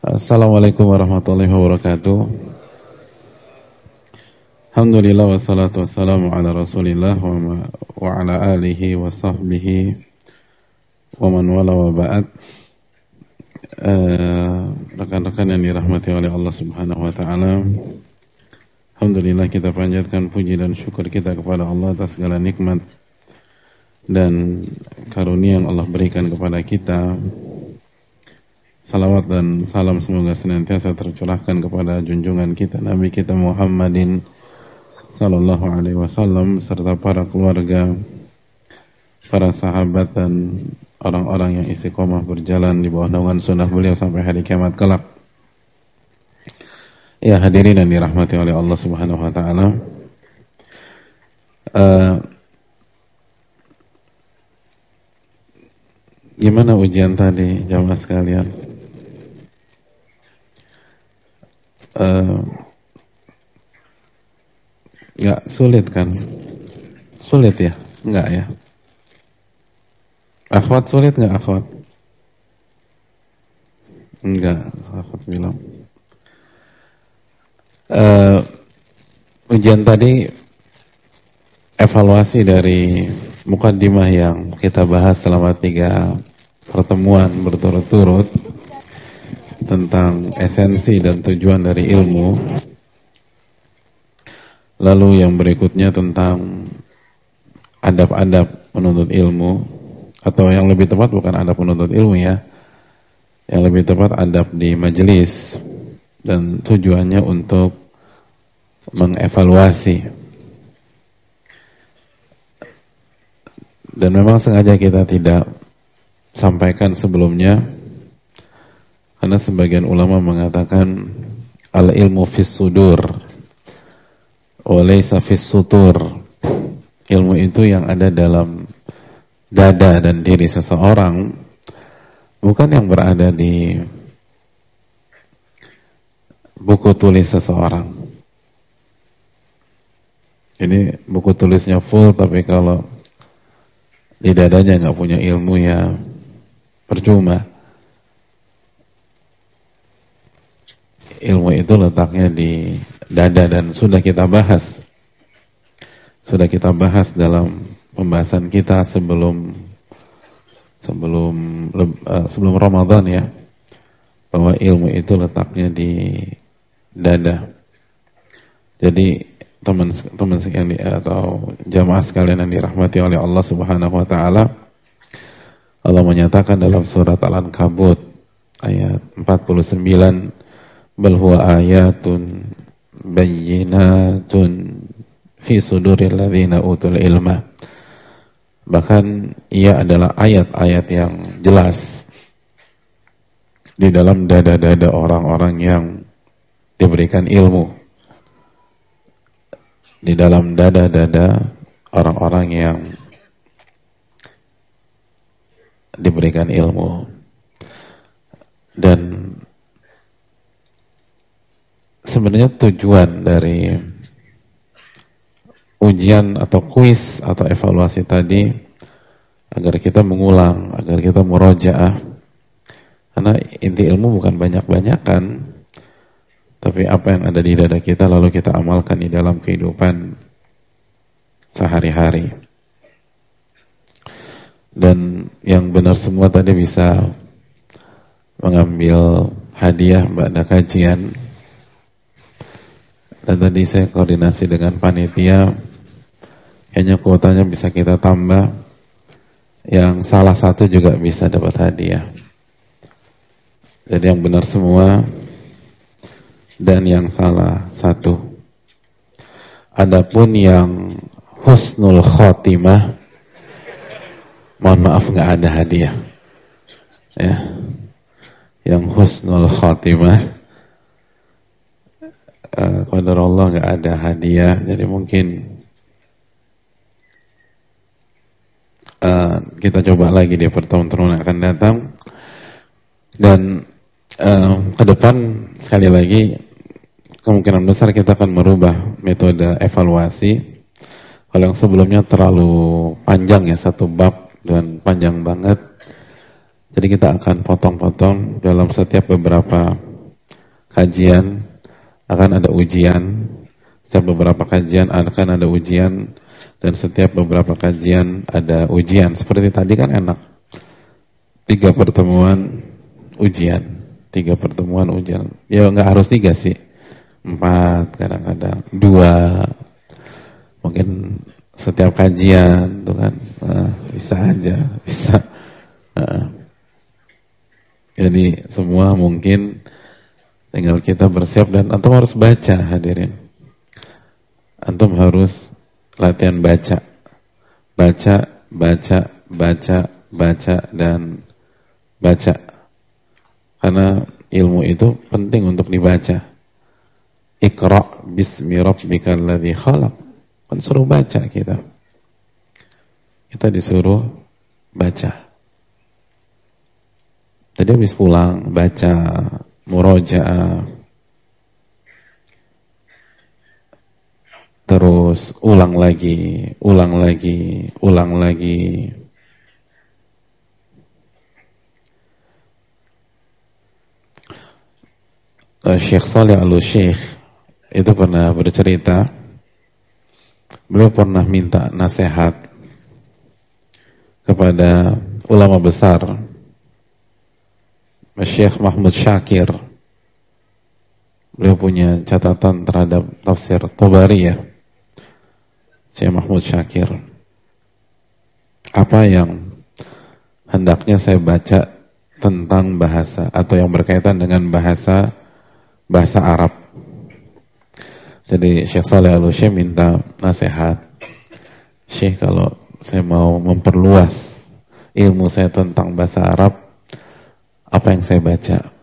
Assalamualaikum warahmatullahi wabarakatuh. Alhamdulillah wassalatu wassalamu ala Rasulillah wa ala alihi wa sahbihi wa man wala wa ba'd. Rekan-rekan yang dirahmati oleh Allah Subhanahu wa taala. Alhamdulillah kita panjatkan puji dan syukur kita kepada Allah atas segala nikmat dan karunia yang Allah berikan kepada kita. Salawat dan salam semoga senantiasa tercurahkan kepada junjungan kita Nabi kita Muhammadin sallallahu alaihi wasallam serta para keluarga, para sahabat dan orang-orang yang istiqomah berjalan di bawah naungan sunnah beliau sampai hari kiamat kelak. Ya hadirin yang dirahmati oleh Allah Subhanahu wa taala. Gimana ujian tadi jamaah sekalian? Enggak sulit kan? Sulit ya? Enggak ya? Akhwat sulit enggak akhwat? Enggak, akhwat bilang. Ujian tadi evaluasi dari mukaddimah yang kita bahas selama 3 pertemuan berturut-turut tentang esensi dan tujuan dari ilmu. Lalu yang berikutnya tentang adab-adab menuntut ilmu, atau yang lebih tepat bukan adab menuntut ilmu ya, yang lebih tepat adab di majelis, dan tujuannya untuk mengevaluasi. Dan memang sengaja kita tidak sampaikan sebelumnya karena sebagian ulama mengatakan al-ilmu fis sudur wa laysa fis sutur. Ilmu itu yang ada dalam dada dan diri seseorang, bukan yang berada di buku tulis seseorang. Ini buku tulisnya full, tapi kalau di dadanya nggak punya ilmu ya percuma. Ilmu itu letaknya di dada dan sudah kita bahas. Sudah kita bahas dalam pembahasan kita sebelum Ramadan ya, bahwa ilmu itu letaknya di dada. Jadi teman-teman sekalian atau jamaah sekalian yang dirahmati oleh Allah Subhanahu wa taala, Allah menyatakan dalam surat Al-Ankabut ayat 49, bal huwa ayatun bayyinatun fi suduril ladzina utul ilma. Bahkan ia adalah ayat-ayat yang jelas di dalam dada-dada orang-orang yang diberikan ilmu, di dalam dada-dada orang-orang yang diberikan ilmu. Dan sebenarnya tujuan dari ujian atau kuis atau evaluasi tadi agar kita mengulang, agar kita murojaah. Karena inti ilmu bukan banyak-banyakan, tapi apa yang ada di dada kita lalu kita amalkan di dalam kehidupan sehari-hari. Dan yang benar semua tadi bisa mengambil hadiah pada kajian. Dan tadi saya koordinasi dengan panitia, kayaknya kuotanya bisa kita tambah. Yang salah satu juga bisa dapat hadiah. Jadi yang benar semua dan yang salah satu. Adapun yang husnul khotimah, mohon maaf nggak ada hadiah. Ya. Yang husnul khotimah, qadarullah nggak ada hadiah. Jadi mungkin kita coba lagi di pertemuan yang akan datang. Dan ke depan sekali lagi kemungkinan besar kita akan merubah metode evaluasi. Kalau yang sebelumnya terlalu panjang ya, satu bab dan panjang banget. Jadi kita akan potong-potong dalam setiap beberapa kajian akan ada ujian, setiap beberapa kajian akan ada ujian, dan setiap beberapa kajian ada ujian. Seperti tadi kan enak, 3 pertemuan ujian, 3 pertemuan ujian. Ya nggak harus 3 sih, 4 kadang-kadang, 2, mungkin setiap kajian tuh kan, bisa aja, bisa. Jadi semua mungkin, tinggal kita bersiap, dan antum harus baca, hadirin. Antum harus latihan baca, dan baca. Karena ilmu itu penting untuk dibaca. Iqra' bismi rabbikal ladzi khalaq. Kan suruh baca kita. Kita disuruh baca. Tadi habis pulang baca murojaah, terus ulang lagi. Syekh Shalih Al-Syekh itu pernah bercerita, beliau pernah minta nasihat kepada ulama besar, Syekh Mahmud Syakir. Beliau punya catatan terhadap tafsir Tabari ya, Syekh Mahmud Syakir. Apa yang hendaknya saya baca tentang bahasa, atau yang berkaitan dengan bahasa Arab. Jadi Syekh Shalih Al-Syekh minta nasihat, Syekh, kalau saya mau memperluas ilmu saya tentang bahasa Arab, apa yang saya baca?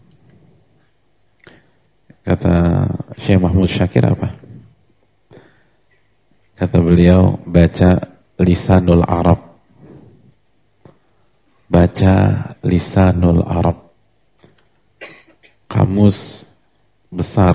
Kata Syekh Mahmud Syakir apa? Kata beliau, baca Lisanul Arab. Baca Lisanul Arab, kamus besar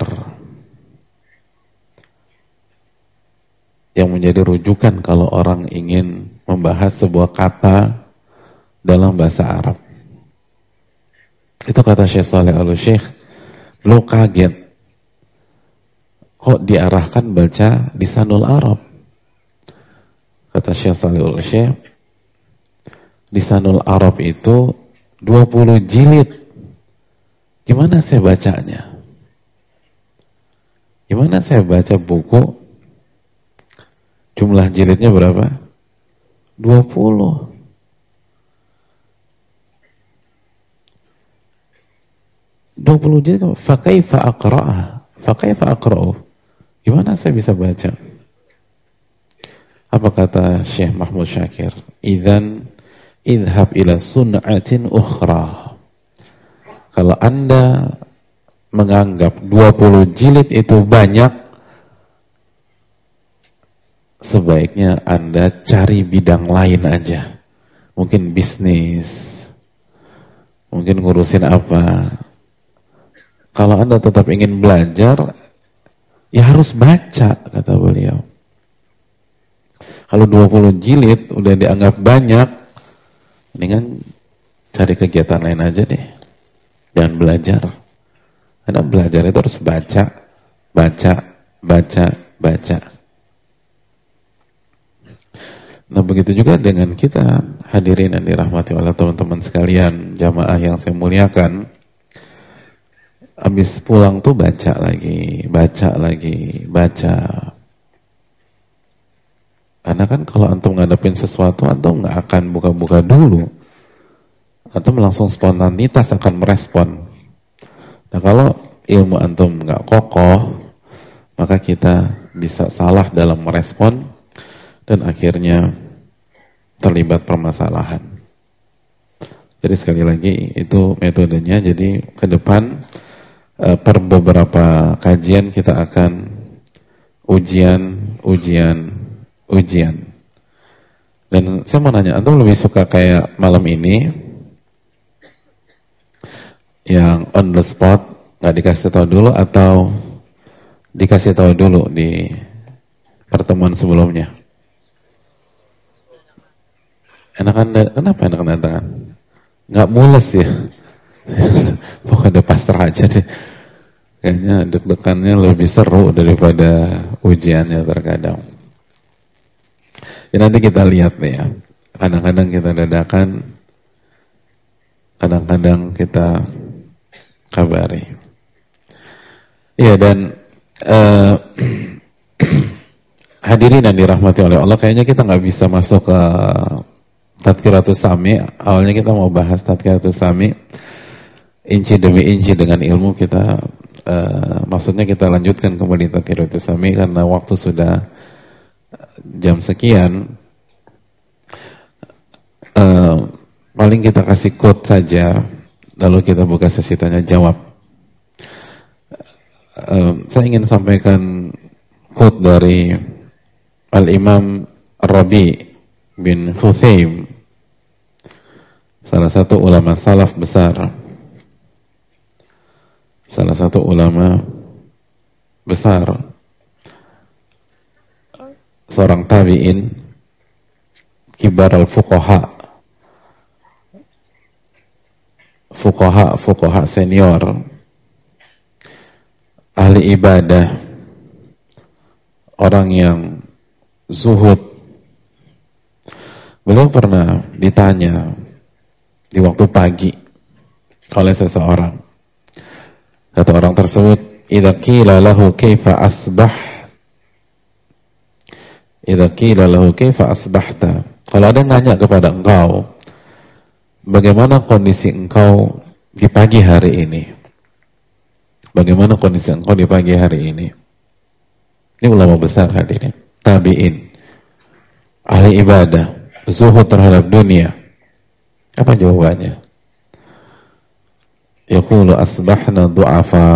yang menjadi rujukan kalau orang ingin membahas sebuah kata dalam bahasa Arab. Itu kata Syekh Shalih Al-Syekh. Beliau kaget, kok diarahkan baca Lisanul Arab? Kata Syekh Shalih Al-Syekh, Lisanul Arab itu 20 jilid. Gimana saya bacanya? Gimana saya baca buku jumlah jilidnya berapa? 20. Jilid. Fakaifa aqra'u? Gimana saya bisa baca? Apa kata Syekh Mahmud Syakir? Idzan idhab ila sun'atin ukhra. Kalau Anda menganggap 20 jilid itu banyak, sebaiknya Anda cari bidang lain aja. Mungkin bisnis, mungkin ngurusin apa. Kalau Anda tetap ingin belajar, ya harus baca, kata beliau. Kalau 20 jilid udah dianggap banyak, mendingan cari kegiatan lain aja deh. Jangan belajar. Karena belajar itu harus baca. Nah, begitu juga dengan kita, hadirin yang dirahmati oleh teman-teman sekalian, jamaah yang saya muliakan. Habis pulang tuh baca lagi. Karena kan kalau antum ngadepin sesuatu, antum nggak akan buka-buka dulu. Antum langsung spontanitas akan merespon. Nah, kalau ilmu antum nggak kokoh, maka kita bisa salah dalam merespon dan akhirnya terlibat permasalahan. Jadi sekali lagi itu metodenya. Jadi ke depan per beberapa kajian kita akan ujian. Dan saya mau nanya, antum lebih suka kayak malam ini yang on the spot, nggak dikasih tahu dulu, atau dikasih tahu dulu di pertemuan sebelumnya? Kenapa enakan tangan? Nggak mules ya? Pokoknya pasrah aja deh. Kayaknya deg-degannya lebih seru daripada ujiannya terkadang. Ya nanti kita lihat nih ya. Kadang-kadang kita dadakan, kadang-kadang kita kabari. Iya, dan hadirin yang dirahmati oleh Allah, kayaknya kita nggak bisa masuk ke Tadkiratus Sami. Awalnya kita mau bahas Tadkiratus Sami inci demi inci dengan ilmu kita. Maksudnya kita lanjutkan kembali Tadkiratus Sami karena waktu sudah jam sekian. Paling kita kasih quote saja, lalu kita buka sesi tanya jawab. Saya ingin sampaikan quote dari Al-Imam Rabi bin Huthaim, salah satu ulama salaf besar, salah satu ulama besar, seorang tabi'in, kibar al-fuqaha, fuqaha senior, ahli ibadah, orang yang zuhud. Beliau pernah ditanya di waktu pagi oleh seseorang. Kata orang tersebut, "Idza qila lahu kaifa asbah?" Idza qila lahu kaifa asbahta? Kalau ada yang nanya kepada engkau, bagaimana kondisi engkau di pagi hari ini? Bagaimana kondisi engkau di pagi hari ini? Ini ulama besar hadirin, tabi'in, ahli ibadah, zuhud terhadap dunia. Apa jawabannya? Yaqulu asbahna du'afa.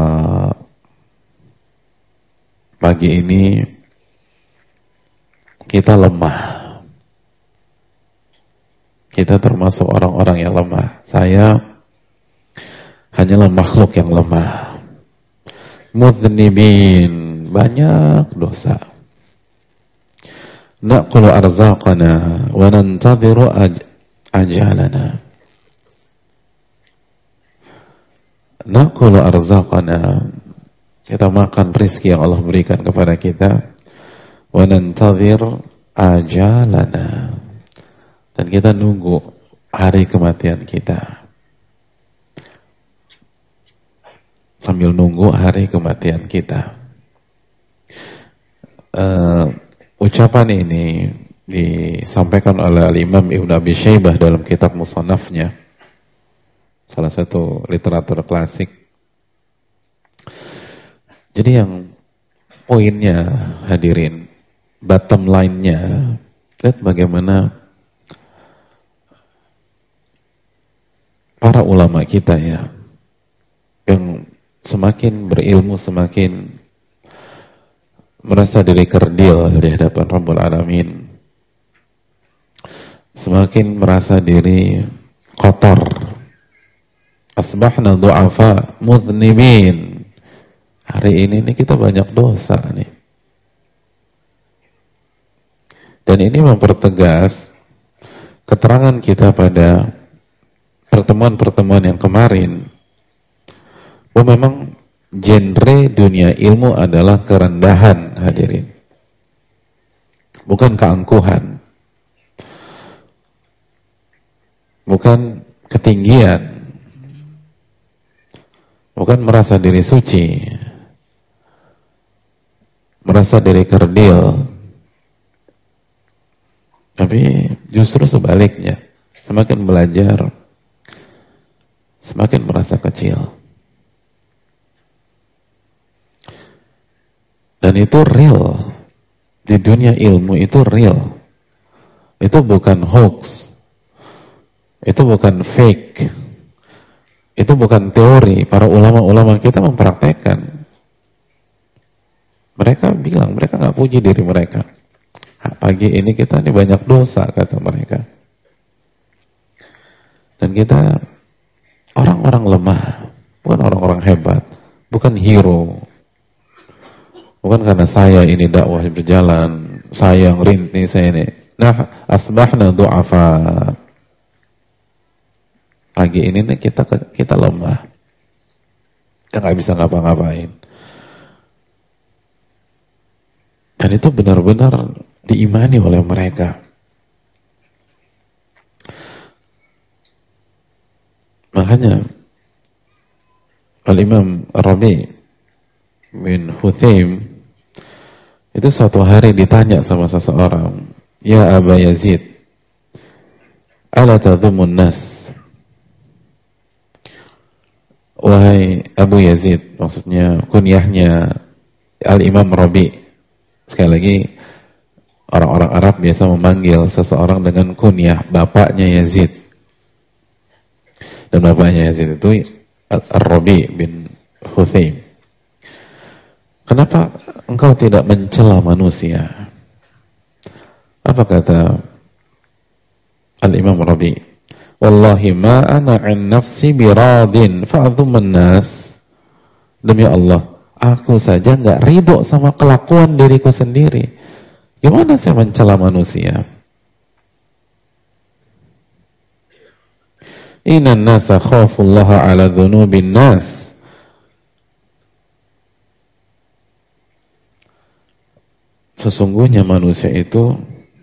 Pagi ini kita lemah. Kita termasuk orang-orang yang lemah. Saya hanyalah makhluk yang lemah. Mudhnibin, banyak dosa. Naqulu arzaqana wa nantadhiru ajalana. Naqulu arzaqana, kita makan rizki yang Allah berikan kepada kita. Wa nantadhir ajalana, dan kita nunggu hari kematian kita. Sambil nunggu hari kematian kita. Ucapan ini disampaikan oleh Al-Imam Ibn Abi Syaibah dalam kitab Musannafnya, salah satu literatur klasik. Jadi yang poinnya hadirin, bottom line-nya, lihat bagaimana para ulama kita ya, yang semakin berilmu semakin merasa diri kerdil di hadapan Rabbul Alamin, semakin merasa diri kotor. Asbahna du'afa mudhnibin. Hari ini kita banyak dosa nih. Dan ini mempertegas keterangan kita pada pertemuan-pertemuan yang kemarin, bahwa memang genre dunia ilmu adalah kerendahan hadirin, bukan keangkuhan, bukan ketinggian, bukan merasa diri suci, merasa diri kerdil, tapi justru sebaliknya, semakin belajar semakin merasa kecil. Dan itu real. Di dunia ilmu itu real. Itu bukan hoax. Itu bukan fake. Itu bukan teori. Para ulama-ulama kita mempraktekkan. Mereka bilang, mereka gak puji diri mereka. Pagi ini kita ini banyak dosa, kata mereka. Dan kita orang-orang lemah, bukan orang-orang hebat, bukan hero. Bukan karena saya ini dakwah berjalan, saya yang rintis, saya ini. Nah, asbahna du'afa. Pagi ini kita lemah. yang nggak bisa ngapa-ngapain. Dan itu benar-benar diimani oleh mereka. Makanya Al-Imam Rabi bin Huthaim itu suatu hari ditanya sama seseorang, "Ya Aba Yazid, ala tadhumun nas?" Wahai Abu Yazid, maksudnya kunyahnya Al-Imam Rabi. Sekali lagi, orang-orang Arab biasa memanggil seseorang dengan kunyah bapaknya Yazid. Dan bapaknya Yazid itu Ar-Rabi bin Huthaim. Kenapa engkau tidak mencela manusia? Apa kata Al-Imam Rabi? Wallahi ma ana an nafsi biradin fa'adhuman nas. Demi Allah, aku saja nggak ridho sama kelakuan diriku sendiri. Gimana saya mencela manusia? Inna nasa khafullaha ala dhunubin nas. Sesungguhnya manusia itu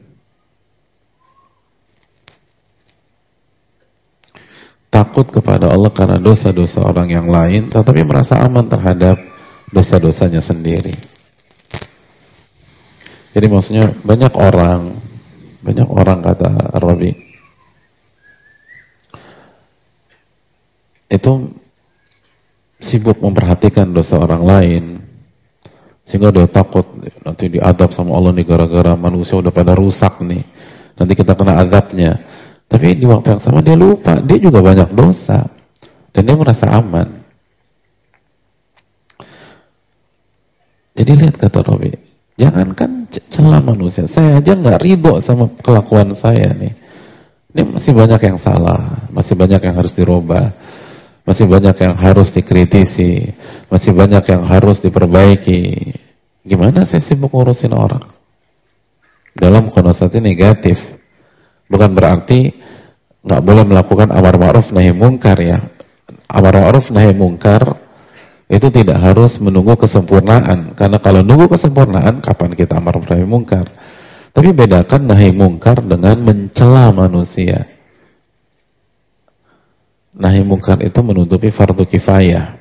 takut kepada Allah karena dosa-dosa orang yang lain, tetapi merasa aman terhadap dosa-dosanya sendiri. Jadi maksudnya banyak orang kata Rabi itu sibuk memperhatikan dosa orang lain sehingga dia takut nanti diadab sama Allah nih gara-gara manusia udah pada rusak nih, nanti kita kena azabnya. Tapi di waktu yang sama dia lupa dia juga banyak dosa dan dia merasa aman. Jadi lihat kata Rabi, jangankan celah manusia, saya aja nggak ridho sama kelakuan saya nih. Ini masih banyak yang salah, masih banyak yang harus dirubah, masih banyak yang harus dikritisi, masih banyak yang harus diperbaiki. Gimana saya sibuk ngurusin orang? Dalam konotasi negatif. Bukan berarti nggak boleh melakukan amar ma'ruf nahi mungkar ya. Amar ma'ruf nahi mungkar itu tidak harus menunggu kesempurnaan. Karena kalau nunggu kesempurnaan, kapan kita amar ma'ruf nahi mungkar? Tapi bedakan nahi mungkar dengan mencela manusia. Nahi mungkar itu menutupi fardu kifayah.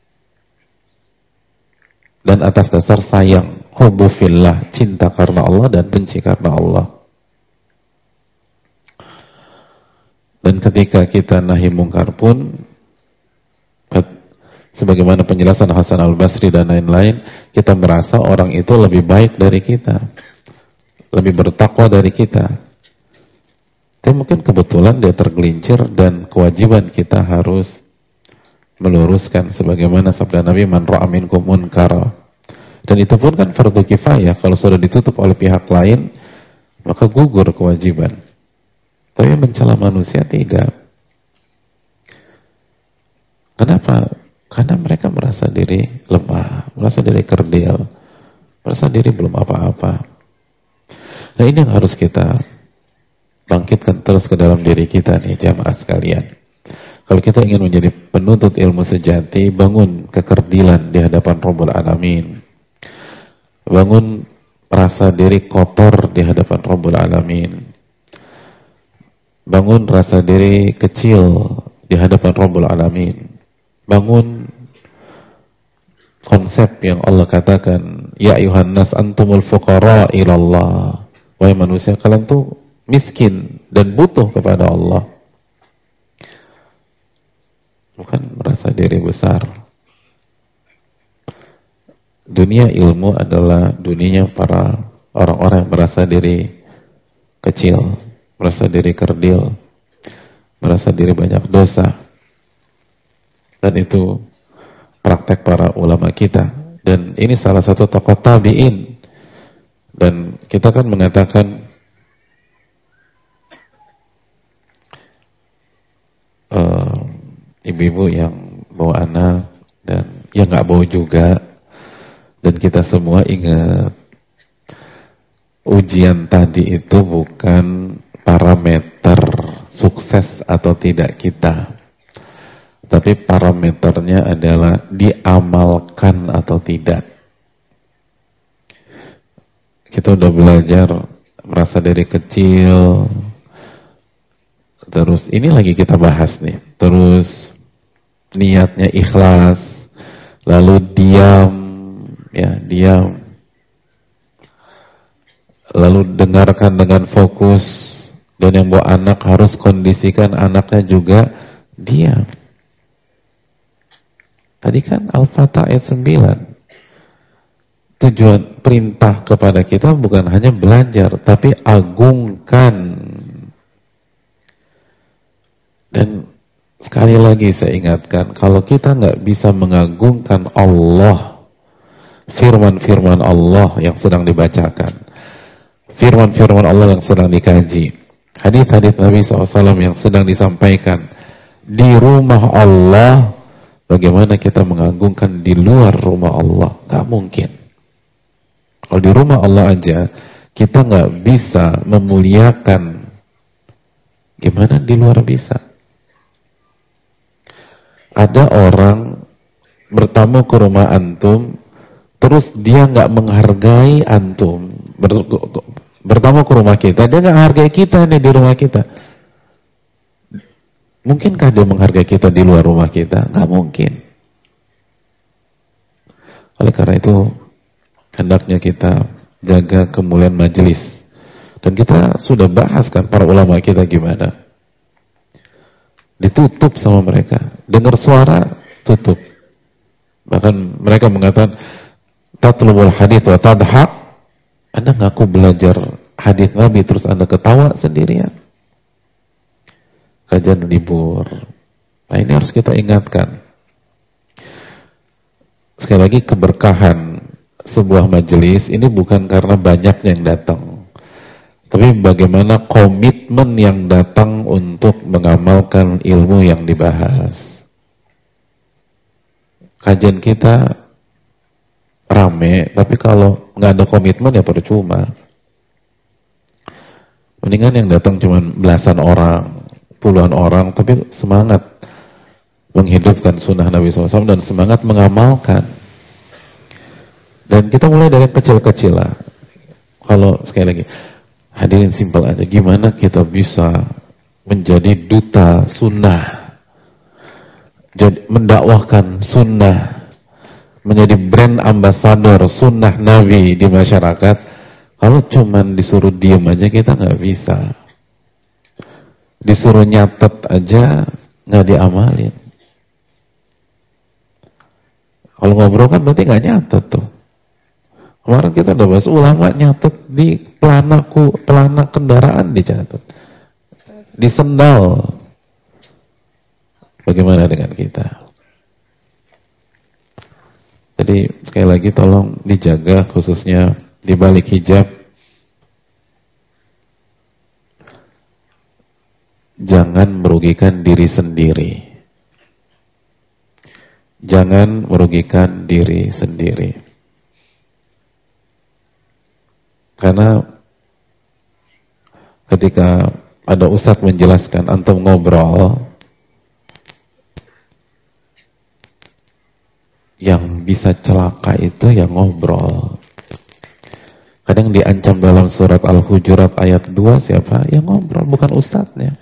Dan atas dasar sayang, hubbu fillah, cinta karena Allah dan benci karena Allah. Dan ketika kita nahi mungkar pun, sebagaimana penjelasan Hasan Al-Basri dan lain-lain, kita merasa orang itu lebih baik dari kita, lebih bertakwa dari kita. Tapi mungkin kebetulan dia tergelincir dan kewajiban kita harus meluruskan sebagaimana sabda Nabi, man ra'a minkum munkara. Dan itu pun kan fardu kifayah, kalau sudah ditutup oleh pihak lain maka gugur kewajiban. Tapi mencela manusia tidak. Kenapa? Karena mereka merasa diri lemah, merasa diri kerdil, merasa diri belum apa-apa. Nah ini yang harus kita bangkitkan terus ke dalam diri kita nih jamaah sekalian. Kalau kita ingin menjadi penuntut ilmu sejati, bangun kekerdilan di hadapan Rabbul Alamin. Bangun rasa diri kotor di hadapan Rabbul Alamin. Bangun rasa diri kecil di hadapan Rabbul Alamin. Bangun konsep yang Allah katakan, ya ayuhan nas antumul fuqara ilallah. Wahai manusia, kalian tuh miskin dan butuh kepada Allah. Bukan merasa diri besar. Dunia ilmu adalah dunia para orang-orang yang merasa diri kecil, merasa diri kerdil, merasa diri banyak dosa. Dan itu praktek para ulama kita. Dan ini salah satu tokoh tabi'in. Dan kita kan mengatakan ibu-ibu yang bawa anak dan yang nggak bawa juga. Dan kita semua ingat, ujian tadi itu bukan parameter sukses atau tidak kita. Tapi parameternya adalah diamalkan atau tidak. Kita udah belajar merasa dari kecil, terus ini lagi kita bahas nih, terus niatnya ikhlas, lalu diam, lalu dengarkan dengan fokus, dan yang bawa anak harus kondisikan anaknya juga diam. Tadi kan Al-Fatah ayat 9. Tujuan perintah kepada kita bukan hanya belajar, tapi agungkan. Dan sekali lagi saya ingatkan, kalau kita nggak bisa mengagungkan Allah, firman-firman Allah yang sedang dibacakan, firman-firman Allah yang sedang dikaji, hadis-hadis Nabi SAW yang sedang disampaikan di rumah Allah, bagaimana kita mengagungkan di luar rumah Allah? Gak mungkin. Kalau di rumah Allah aja kita gak bisa memuliakan, gimana di luar bisa? Ada orang bertamu ke rumah antum, terus dia gak menghargai antum, bertamu ke rumah kita, dia gak hargai kita nih di rumah kita. Mungkinkah dia menghargai kita di luar rumah kita? Nggak mungkin. Oleh karena itu, hendaknya kita jaga kemuliaan majelis. Dan kita sudah bahas kan para ulama kita gimana. Ditutup sama mereka. Dengar suara, tutup. Bahkan mereka mengatakan, tatlubul hadith wa tadhaq. Anda ngaku belajar hadith Nabi, terus Anda ketawa sendirian. Kajian libur. Nah, ini harus kita ingatkan. Sekali lagi, keberkahan sebuah majelis ini bukan karena banyaknya yang datang, tapi bagaimana komitmen yang datang untuk mengamalkan ilmu yang dibahas. Kajian kita rame, tapi kalau nggak ada komitmen ya percuma. Mendingan yang datang cuma belasan orang, puluhan orang, tapi semangat menghidupkan sunnah Nabi SAW dan semangat mengamalkan. Dan kita mulai dari kecil-kecil lah. Kalau sekali lagi, hadirin simpel aja, gimana kita bisa menjadi duta sunnah, jadi mendakwahkan sunnah, menjadi brand ambassador sunnah Nabi di masyarakat. Kalau cuman disuruh diem aja kita nggak bisa. Disuruh nyatet aja nggak diamalin. Kalau ngobrol kan berarti nggak nyatet tuh. Kemarin kita udah bahas ulama nyatet di pelana kendaraan dicatat, di sendal. Bagaimana dengan kita? Jadi sekali lagi tolong dijaga, khususnya di balik hijab. Jangan merugikan diri sendiri. Jangan merugikan diri sendiri. Karena ketika ada ustadz menjelaskan, antum ngobrol, yang bisa celaka itu yang ngobrol. Kadang diancam dalam surat Al-Hujurat ayat 2 siapa? Yang ngobrol, bukan ustadznya.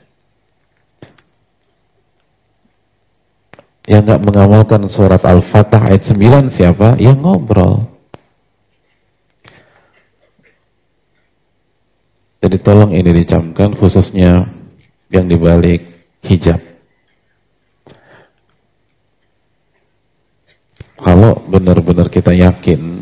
Yang gak mengamalkan surat Al-Fatah ayat 9 siapa? Yang ngobrol. Jadi tolong ini dicamkan, khususnya yang dibalik hijab. Kalau benar-benar kita yakin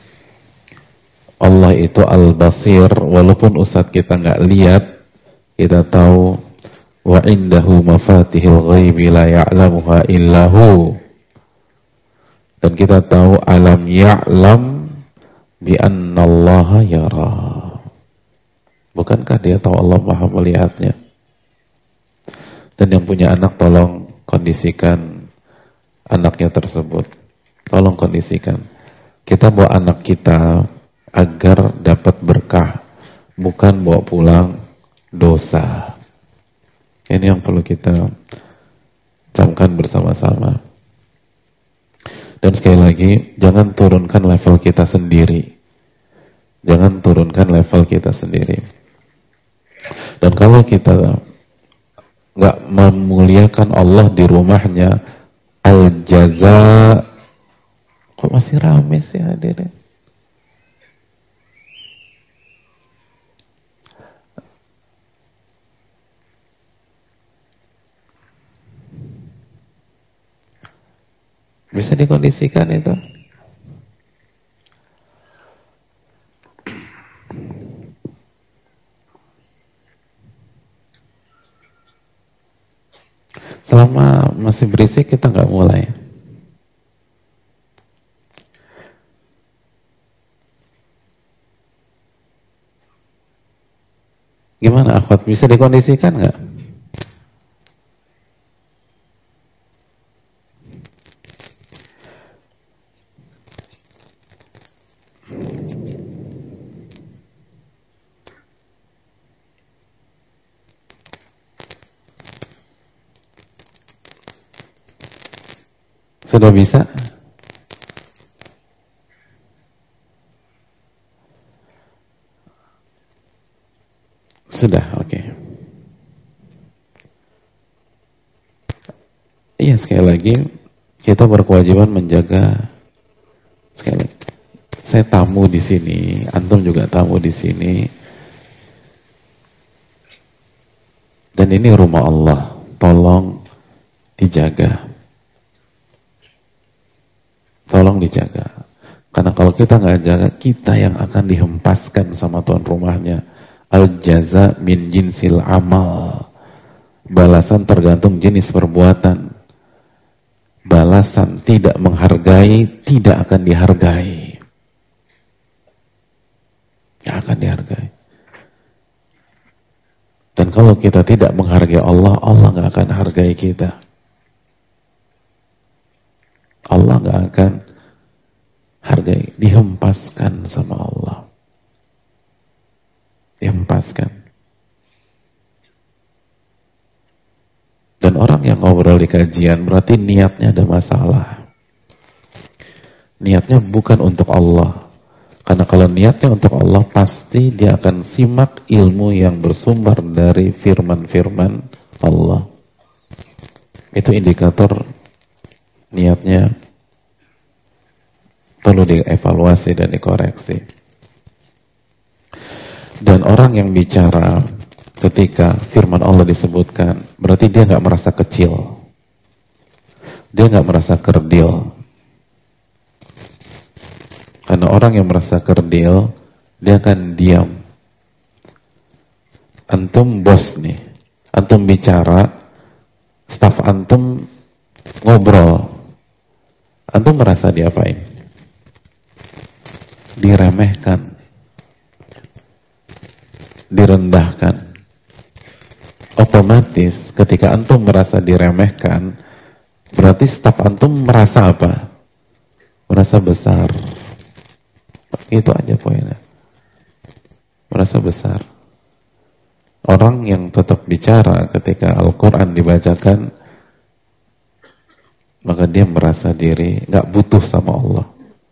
Allah itu Al-Basir, walaupun ustadz kita nggak lihat, kita tahu wa indahu mafatihil ghaibi la ya'lamuha illahu, dan kita tahu alam ya'lam bi annallaha yara. Bukankah dia tahu Allah Maha melihatnya? Dan yang punya anak tolong kondisikan anaknya tersebut. Tolong kondisikan. Kita bawa anak kita agar dapat berkah, bukan bawa pulang dosa. Ini yang perlu kita camkan bersama-sama. Dan sekali lagi, jangan turunkan level kita sendiri. Jangan turunkan level kita sendiri. Dan kalau kita nggak memuliakan Allah di rumahnya, al-jaza, kok masih rame sih hadirin? Bisa dikondisikan itu? Selama masih berisik kita nggak mulai. Gimana akhwat, bisa dikondisikan nggak? Sudah bisa? Sudah, oke. Iya, sekali lagi kita berkewajiban menjaga. Sekali lagi, saya tamu di sini, antum juga tamu di sini. Dan ini rumah Allah, tolong dijaga. Tolong dijaga. Karena kalau kita nggak jaga, kita yang akan dihempaskan sama tuan rumahnya. Al-jaza min jinsil amal. Balasan tergantung jenis perbuatan. Balasan tidak menghargai, tidak akan dihargai. Tidak akan dihargai. Dan kalau kita tidak menghargai Allah, Allah nggak akan hargai kita. Allah nggak akan hargai, dihempaskan sama Allah. Dihempaskan. Dan orang yang ngobrol di kajian berarti niatnya ada masalah. Niatnya bukan untuk Allah. Karena kalau niatnya untuk Allah, pasti dia akan simak ilmu yang bersumber dari firman-firman Allah. Itu indikator niatnya perlu dievaluasi dan dikoreksi. Dan orang yang bicara ketika firman Allah disebutkan, berarti dia nggak merasa kecil, dia nggak merasa kerdil. Karena orang yang merasa kerdil, dia akan diam. Antum bos nih, antum bicara, staf antum ngobrol, antum merasa diapain? Diremehkan, direndahkan. Otomatis ketika antum merasa diremehkan, berarti staf antum merasa apa? Merasa besar. Itu aja poinnya. Merasa besar. Orang yang tetap bicara ketika Al-Quran dibacakan, maka dia merasa diri gak butuh sama Allah.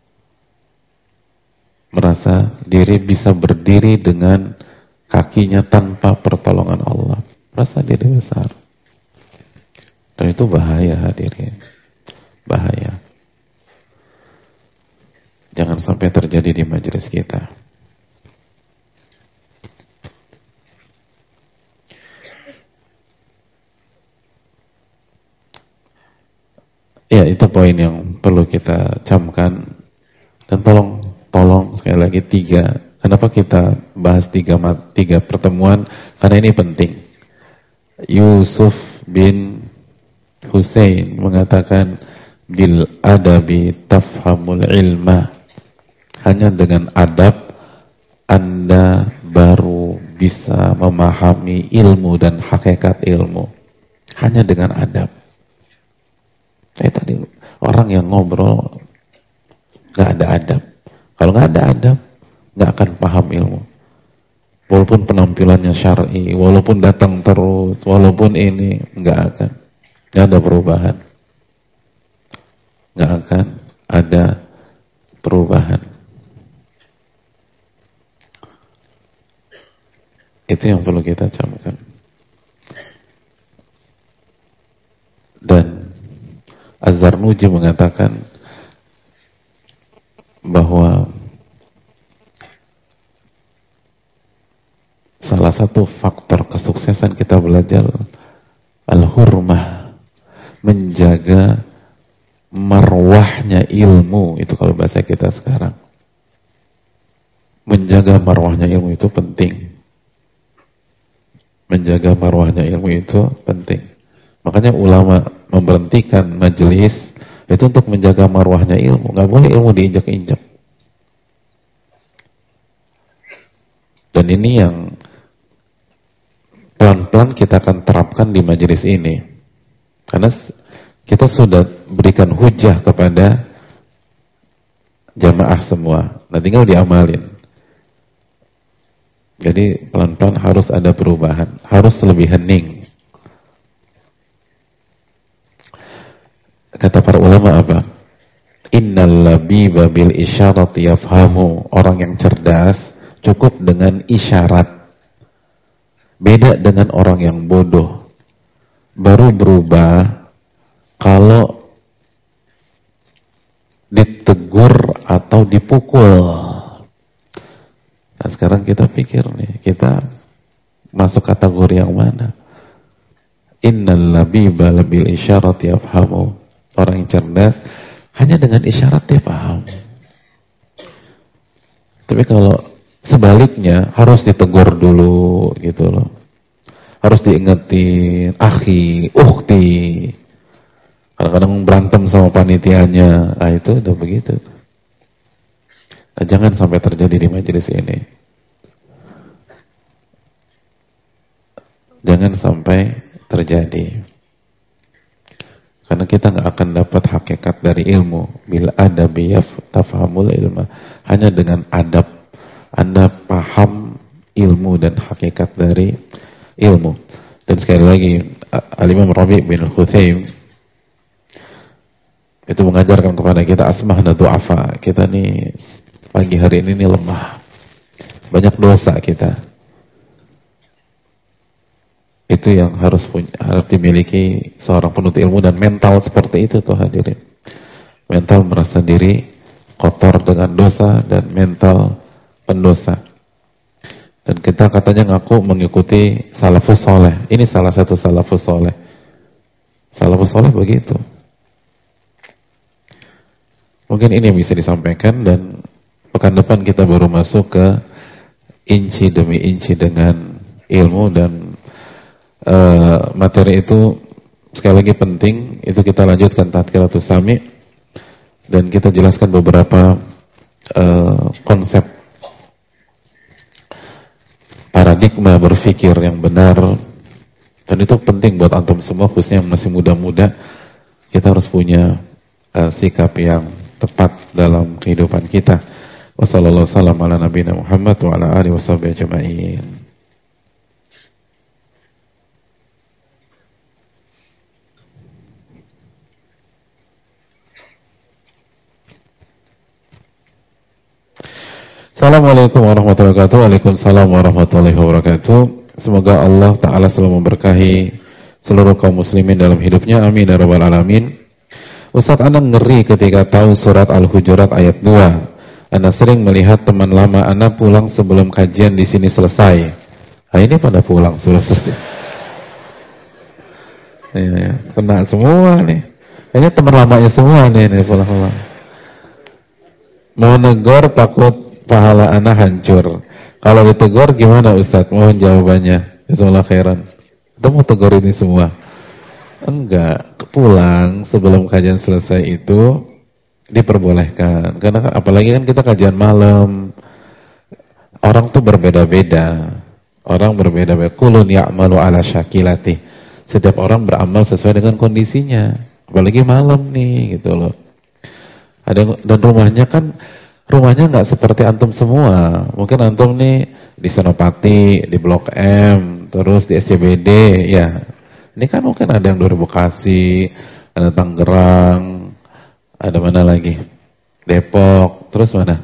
Merasa diri bisa berdiri dengan kakinya tanpa pertolongan Allah. Merasa diri besar. Dan itu bahaya hadirin. Bahaya. Jangan sampai terjadi di majelis kita. Ya, itu poin yang perlu kita camkan. Dan tolong sekali lagi 3. Kenapa kita bahas 3 pertemuan? Karena ini penting. Yusuf bin Husain mengatakan, bil adabi tafhamul ilma. Hanya dengan adab Anda baru bisa memahami ilmu dan hakikat ilmu. Hanya dengan adab. Tadi orang yang ngobrol nggak ada adab. Kalau nggak ada adab, nggak akan paham ilmu. Walaupun penampilannya syar'i, walaupun datang terus, walaupun ini, nggak akan. Nggak ada perubahan. Nggak akan ada perubahan. Itu yang perlu kita camkan. Dan Az-Zarnuji mengatakan bahwa salah satu faktor kesuksesan kita belajar al-hurmah, menjaga marwahnya ilmu. Itu kalau bahasa kita sekarang, menjaga marwahnya ilmu itu penting. Menjaga marwahnya ilmu itu penting. Makanya ulama memberhentikan majelis itu untuk menjaga marwahnya ilmu. Nggak boleh ilmu diinjak-injak. Dan ini yang pelan-pelan kita akan terapkan di majelis ini. Karena kita sudah berikan hujah kepada jamaah semua. Nah, tinggal diamalin. Jadi pelan-pelan harus ada perubahan, harus lebih hening. Kata para ulama apa? Innal labiba bil isyarat yafhamu. Orang yang cerdas cukup dengan isyarat. Beda dengan orang yang bodoh. Baru berubah kalau ditegur atau dipukul. Nah, sekarang kita pikir nih, kita masuk kategori yang mana? Innal labiba bil isyarat yafhamu. Orang yang cerdas hanya dengan isyarat dia paham. Tapi kalau sebaliknya harus ditegur dulu gitu loh. Harus diingetin, akhi, ukhti. Kadang-kadang berantem sama panitianya. Nah, itu udah begitu. Nah, jangan sampai terjadi di majelis ini. Jangan sampai terjadi. Karena kita nggak akan dapat hakikat dari ilmu. Bil adabi tafhamul ilma. Hanya dengan adab Anda paham ilmu dan hakikat dari ilmu. Dan sekali lagi Al-Imam Rabi' bin Al-Khuthaim itu mengajarkan kepada kita asmahna du'afa. Kita nih pagi hari ini lemah. Banyak dosa kita. Itu yang harus dimiliki seorang penuntut ilmu, dan mental seperti itu tuh hadirin. Mental merasa diri kotor dengan dosa dan mental pendosa. Dan kita katanya ngaku mengikuti salafus soleh. Ini salah satu salafus soleh. Salafus soleh begitu. Mungkin ini yang bisa disampaikan, dan pekan depan kita baru masuk ke inci demi inci dengan ilmu. Dan materi itu sekali lagi penting. Itu kita lanjutkan tadkiratus sami, dan kita jelaskan beberapa konsep paradigma berpikir yang benar. Dan itu penting buat antum semua, khususnya yang masih muda-muda. Kita harus punya sikap yang tepat dalam kehidupan kita. Wassallallahu wasallam ala nabiyina Muhammad wa ala alihi washabihi ajma'in. Assalamualaikum warahmatullahi wabarakatuh. Waalaikumsalam warahmatullahi wabarakatuh. Semoga Allah Ta'ala selalu memberkahi seluruh kaum muslimin dalam hidupnya. Amin ya rabbal alamin. Ustadz, Anda ngeri ketika tahu surat Al-Hujurat ayat 2. Anda sering melihat teman lama Anda pulang sebelum kajian di sini selesai. Nah, ini pada pulang sudah selesai. Ya, kena semua nih. Kayaknya teman lamanya semua nih pulang-pulang. Mau negor takut pahala anak hancur. Kalau ditegur gimana Ustadz? Mohon jawabannya. Jazakallahu khairan. Kita mau tegur ini semua? Enggak. Pulang sebelum kajian selesai itu diperbolehkan. Karena apalagi kan kita kajian malam. Orang tuh berbeda-beda. Orang berbeda-beda. Kulun ya'malu ala syakilati. Setiap orang beramal sesuai dengan kondisinya. Apalagi malam nih gitu loh. Dan rumahnya nggak seperti antum semua. Mungkin antum nih di Senopati, di Blok M, terus di SCBD, ya. Ini Ini kan mungkin ada yang dari Bekasi, ada Tangerang, ada mana lagi? Depok, terus mana?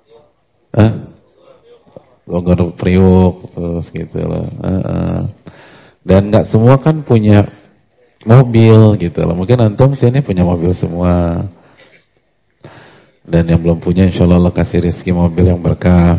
Bogor, Priuk, terus gitu loh. Dan nggak semua kan punya mobil gitu loh. Mungkin antum sini punya mobil semua. Dan yang belum punya, insya Allah kasih rezeki mobil yang berkah.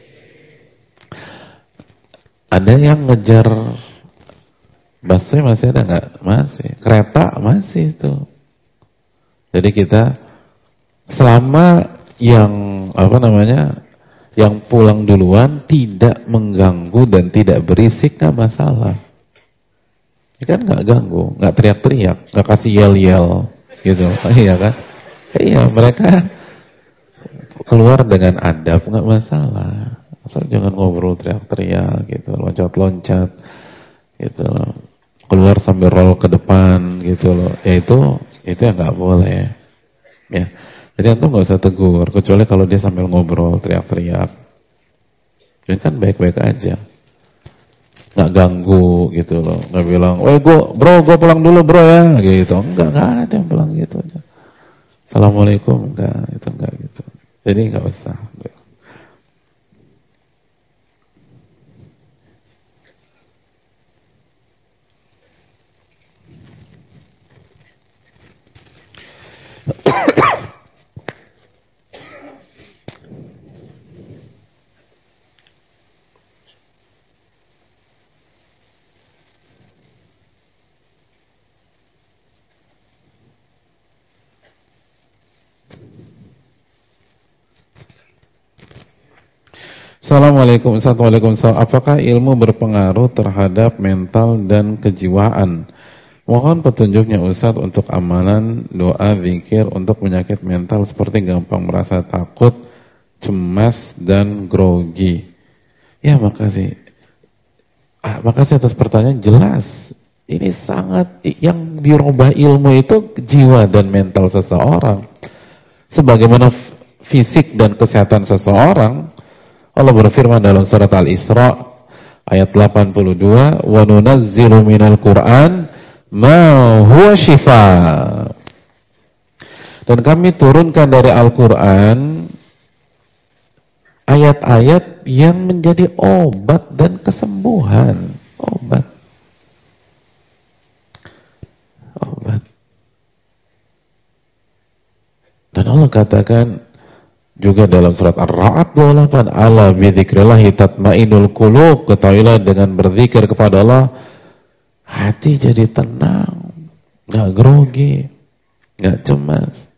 Ada yang ngejar busway masih ada nggak? Masih. Kereta masih itu. Jadi kita selama yang yang pulang duluan tidak mengganggu dan tidak berisik nggak masalah. Ini kan nggak ganggu, nggak teriak-teriak, nggak kasih yel-yel, gitu. Iya kan? Iya, mereka keluar dengan adab nggak masalah. Asal jangan ngobrol teriak-teriak gitu, loncat-loncat gitu loh. Keluar sambil roll ke depan gitu loh. Ya itu yang nggak boleh. Ya. Jadi antum nggak usah tegur kecuali kalau dia sambil ngobrol teriak-teriak. Jadi kan baik-baik aja. Nggak ganggu gitu loh. Nggak bilang, "Gue pulang dulu bro ya." gitu. Enggak ada yang bilang gitu aja. Assalamualaikum, enggak gitu. Jadi nggak usah. Assalamualaikum Waalaikumsalam. Apakah ilmu berpengaruh terhadap mental dan kejiwaan? Mohon petunjuknya Ustaz untuk amalan, doa, zikir untuk penyakit mental seperti gampang merasa takut, cemas, dan grogi. Ya, makasih. Makasih atas pertanyaan. Jelas. Ini sangat, yang dirubah ilmu itu jiwa dan mental seseorang. Sebagaimana fisik dan kesehatan seseorang, Allah berfirman dalam surat Al-Isra ayat 82, "Wa nunazzilu minal Qur'an ma huwa shifaa." Dan kami turunkan dari Al-Qur'an ayat-ayat yang menjadi obat dan kesembuhan. Obat. Dan Allah katakan juga dalam surat Ar-Ra'd 28, "Ala bidzikrillahi tatmainul qulub." Ketahuilah dengan berzikir kepada Allah hati jadi tenang, enggak grogi, enggak cemas.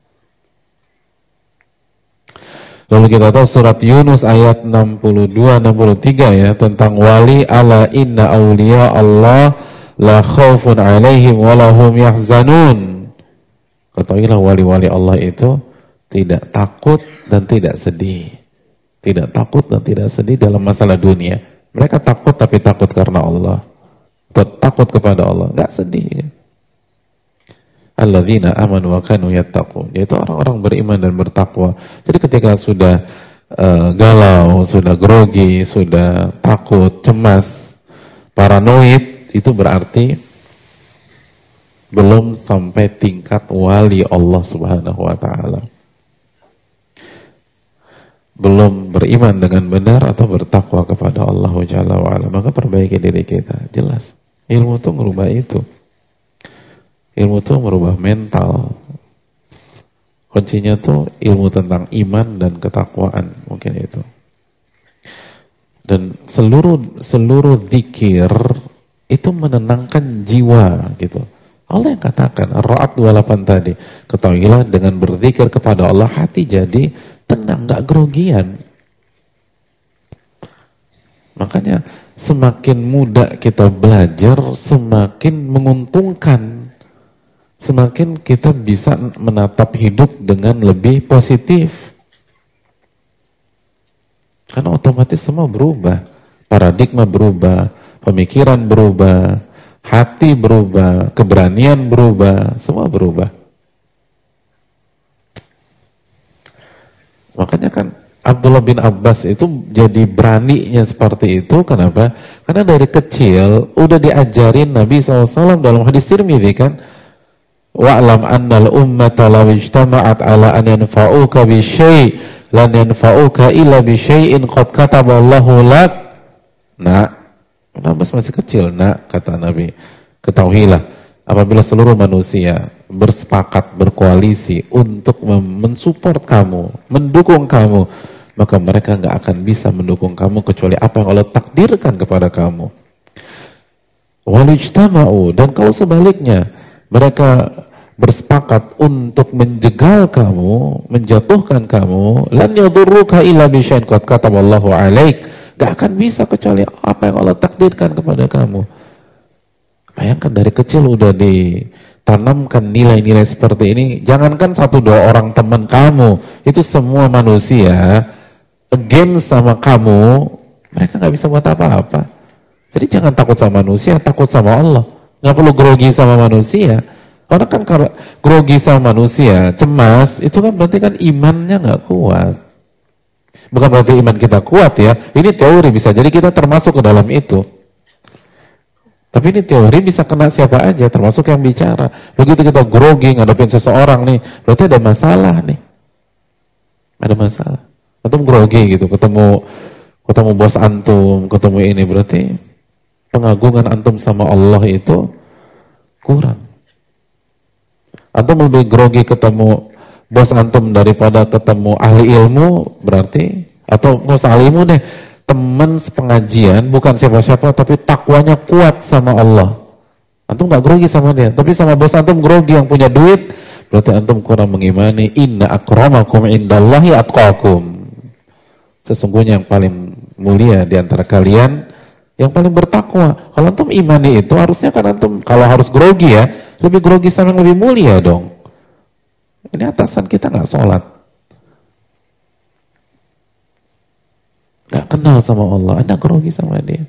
Lalu kita tahu surat Yunus ayat 62-63 ya, tentang wali, "Ala inna awliya Allah la khaufun 'alaihim wa lahum yahzanun." Ketahuilah wali-wali Allah itu tidak takut dan tidak sedih. Tidak takut dan tidak sedih dalam masalah dunia. Mereka takut tapi takut karena Allah. Takut kepada Allah, enggak sedih. Alladzina amanu wa kanu yattaqun. Yaitu orang-orang beriman dan bertakwa. Jadi ketika sudah galau, sudah grogi, sudah takut, cemas, paranoid, itu berarti belum sampai tingkat wali Allah Subhanahu wa taala. Belum beriman dengan benar atau bertakwa kepada Allah Jalla wa'ala. Maka perbaiki diri kita. Jelas, ilmu itu merubah itu. Ilmu itu merubah mental. Kuncinya tuh ilmu tentang iman dan ketakwaan, mungkin itu. Dan seluruh zikir itu menenangkan jiwa gitu. Allah yang katakan Ar-Ra'd 28 tadi, ketahuilah dengan berzikir kepada Allah hati jadi tenang, gak grogian. Makanya semakin muda kita belajar, semakin menguntungkan. Semakin kita bisa menatap hidup dengan lebih positif. Karena otomatis semua berubah. Paradigma berubah, pemikiran berubah, hati berubah, keberanian berubah, semua berubah. Makanya kan Abdullah bin Abbas itu jadi beraninya seperti itu. Kenapa? Karena dari kecil udah diajarin Nabi SAW dalam hadis Tirmidzi kan, wa'lam annal ummata law ijtama'at ala an yanfa'uka bi syai' lan yanfa'uka illa bi syai'in qad kataballahu lak. Nah, Abbas masih kecil, nak, kata Nabi, ketahuilah apabila seluruh manusia bersepakat, berkoalisi untuk mensupport kamu, mendukung kamu, maka mereka nggak akan bisa mendukung kamu kecuali apa yang Allah takdirkan kepada kamu. Walijtama'u, dan kalau sebaliknya mereka bersepakat untuk menjegal kamu, menjatuhkan kamu, lan yadurruka illa bi syai'in qad kataballahu 'alaik, gak akan bisa kecuali apa yang Allah takdirkan kepada kamu. Bayangkan dari kecil udah ditanamkan nilai-nilai seperti ini. Jangankan 1-2 orang teman kamu, itu semua manusia against sama kamu, mereka gak bisa buat apa-apa. Jadi jangan takut sama manusia, takut sama Allah. Gak perlu grogi sama manusia. Orang kan kalau grogi sama manusia, cemas, itu kan berarti kan imannya gak kuat. Bukan berarti iman kita kuat ya. Ini teori, bisa jadi kita termasuk ke dalam itu. Tapi ini teori bisa kena siapa aja, termasuk yang bicara. Begitu kita grogi ngadepin seseorang nih, berarti ada masalah nih. Ada masalah. Antum grogi gitu, ketemu bos antum, ketemu ini, berarti pengagungan antum sama Allah itu kurang. Antum lebih grogi ketemu bos antum daripada ketemu ahli ilmu, berarti, atau nggak usah ahli ilmu deh, teman sepengajian, bukan siapa-siapa tapi takwanya kuat sama Allah, antum nggak grogi sama dia, tapi sama bos antum grogi yang punya duit, berarti antum kurang mengimani. Inna akramakum indallahi atqakum, sesungguhnya yang paling mulia di antara kalian yang paling bertakwa. Kalau antum imani itu, harusnya kan antum kalau harus grogi ya, lebih grogi sama yang lebih mulia dong. Ini atasan kita nggak sholat, nggak kenal sama Allah, Anda grogi sama dia.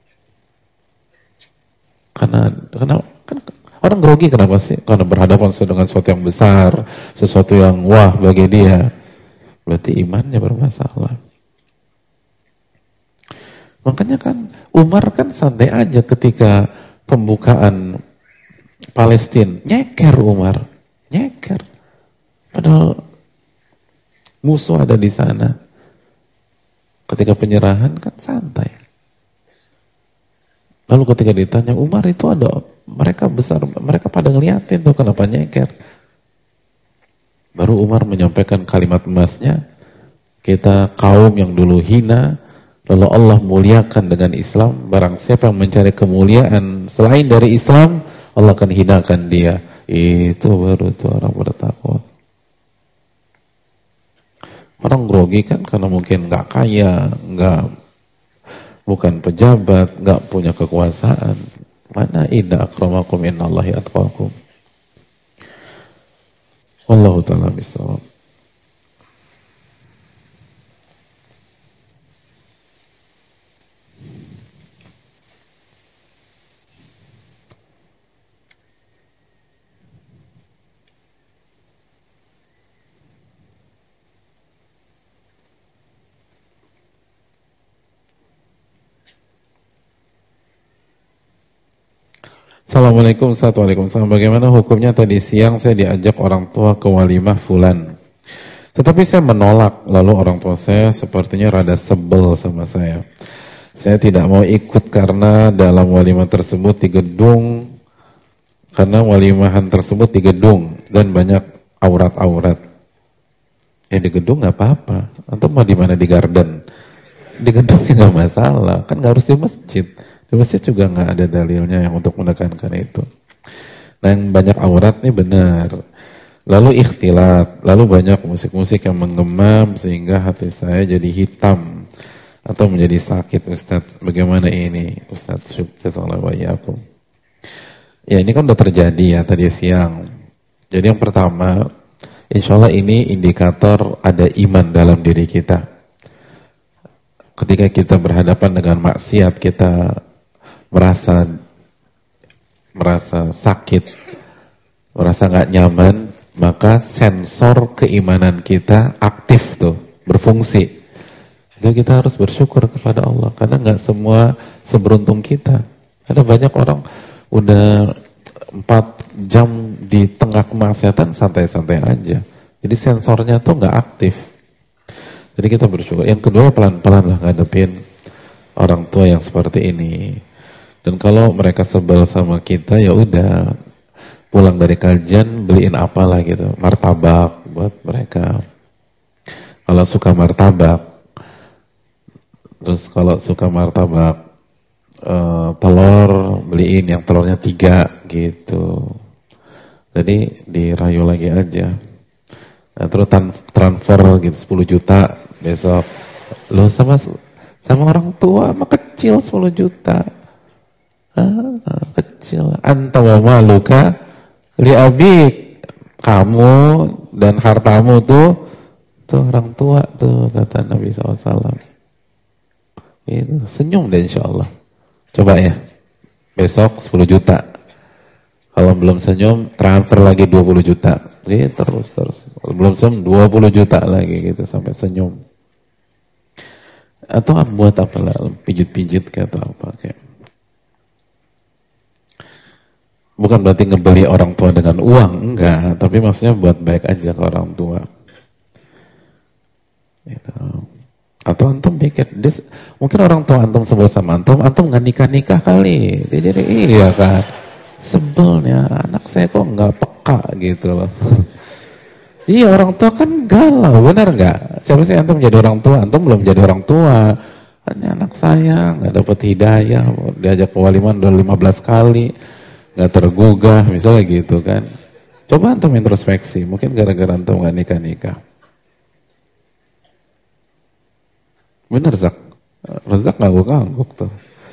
Karena kan orang grogi kenapa sih? Karena berhadapan dengan sesuatu yang besar, sesuatu yang wah bagi dia. Berarti imannya bermasalah. Makanya kan Umar kan santai aja ketika pembukaan Palestina, nyeker Umar, nyeker. Padahal musuh ada di sana. Ketika penyerahan kan santai. Lalu ketika ditanya, Umar itu ada, mereka besar, mereka pada ngeliatin tuh, kenapa nyeker? Baru Umar menyampaikan kalimat emasnya, kita kaum yang dulu hina, lalu Allah muliakan dengan Islam, barang siapa yang mencari kemuliaan selain dari Islam, Allah akan hinakan dia. Itu baru tuh orang bertakwa. Orang grogi kan karena mungkin nggak kaya, bukan pejabat, nggak punya kekuasaan. Mana inna akramakum innallahi atqakum. Wallahu ta'ala bishawab. Assalamualaikum warahmatullahi wabarakatuh. Bagaimana hukumnya tadi siang saya diajak orang tua ke walimah fulan, tetapi saya menolak. Lalu orang tua saya sepertinya rada sebel sama saya. Saya tidak mau ikut karena dalam walimah tersebut di gedung, karena walimahan tersebut di gedung dan banyak aurat-aurat. Ya di gedung nggak apa-apa. Antum mau di mana, di garden? Di gedung nggak masalah, kan nggak harus di masjid. Di masjid juga nggak ada dalilnya yang untuk menekankan itu. Nah yang banyak aurat nih benar. Lalu ikhtilat, lalu banyak musik-musik yang menggema sehingga hati saya jadi hitam atau menjadi sakit. Ustadz, bagaimana ini? Ustadz, syukur wa iyyakum. Ya ini kan udah terjadi ya tadi siang. Jadi yang pertama, insya Allah ini indikator ada iman dalam diri kita. Ketika kita berhadapan dengan maksiat, kita merasa sakit, merasa nggak nyaman, maka sensor keimanan kita aktif tuh, berfungsi. Jadi kita harus bersyukur kepada Allah karena nggak semua seberuntung kita. Ada banyak orang udah 4 jam di tengah kemaksiatan santai-santai aja. Jadi sensornya tuh nggak aktif. Jadi kita bersyukur. Yang kedua, pelan-pelan lah ngadepin orang tua yang seperti ini. Dan kalau mereka sebel sama kita, ya udah pulang dari kajian beliin apalah gitu, martabak buat mereka. Kalau suka martabak, terus kalau suka martabak telur, beliin yang telurnya 3 gitu. Jadi dirayu lagi aja. Nah, terus transfer gitu 10 juta besok. Lo sama orang tua mah kecil 10 juta. Kecil. Anta wa maluka li abik. Kamu dan hartamu tuh orang tua tuh, kata Nabi SAW. Itu senyum deh insyaallah. Coba ya, besok 10 juta. Kalau belum senyum, transfer lagi 20 juta. Gitu terus. Belum senyum, 20 juta lagi gitu sampai senyum. Atau buat apa lah, pijit-pijit kayak atau apa kayak. Bukan berarti ngebeli orang tua dengan uang, enggak. Tapi maksudnya buat baik aja ke orang tua. Gitu. Atau antum bikin, mungkin orang tua antum sebel sama antum nggak nikah kali. Dia jadi iya kan, sebelnya anak saya kok nggak peka gitu loh. Iya, orang tua kan galau, benar nggak? Siapa sih antum jadi orang tua? Antum belum jadi orang tua. Ini anak saya nggak dapat hidayah, diajak ke waliman udah 15 kali, nggak tergugah, misalnya gitu kan. Coba antum introspeksi, mungkin gara-gara antum nggak nikah. Bener Zak? Rezak ngangguk-ngangguk tuh.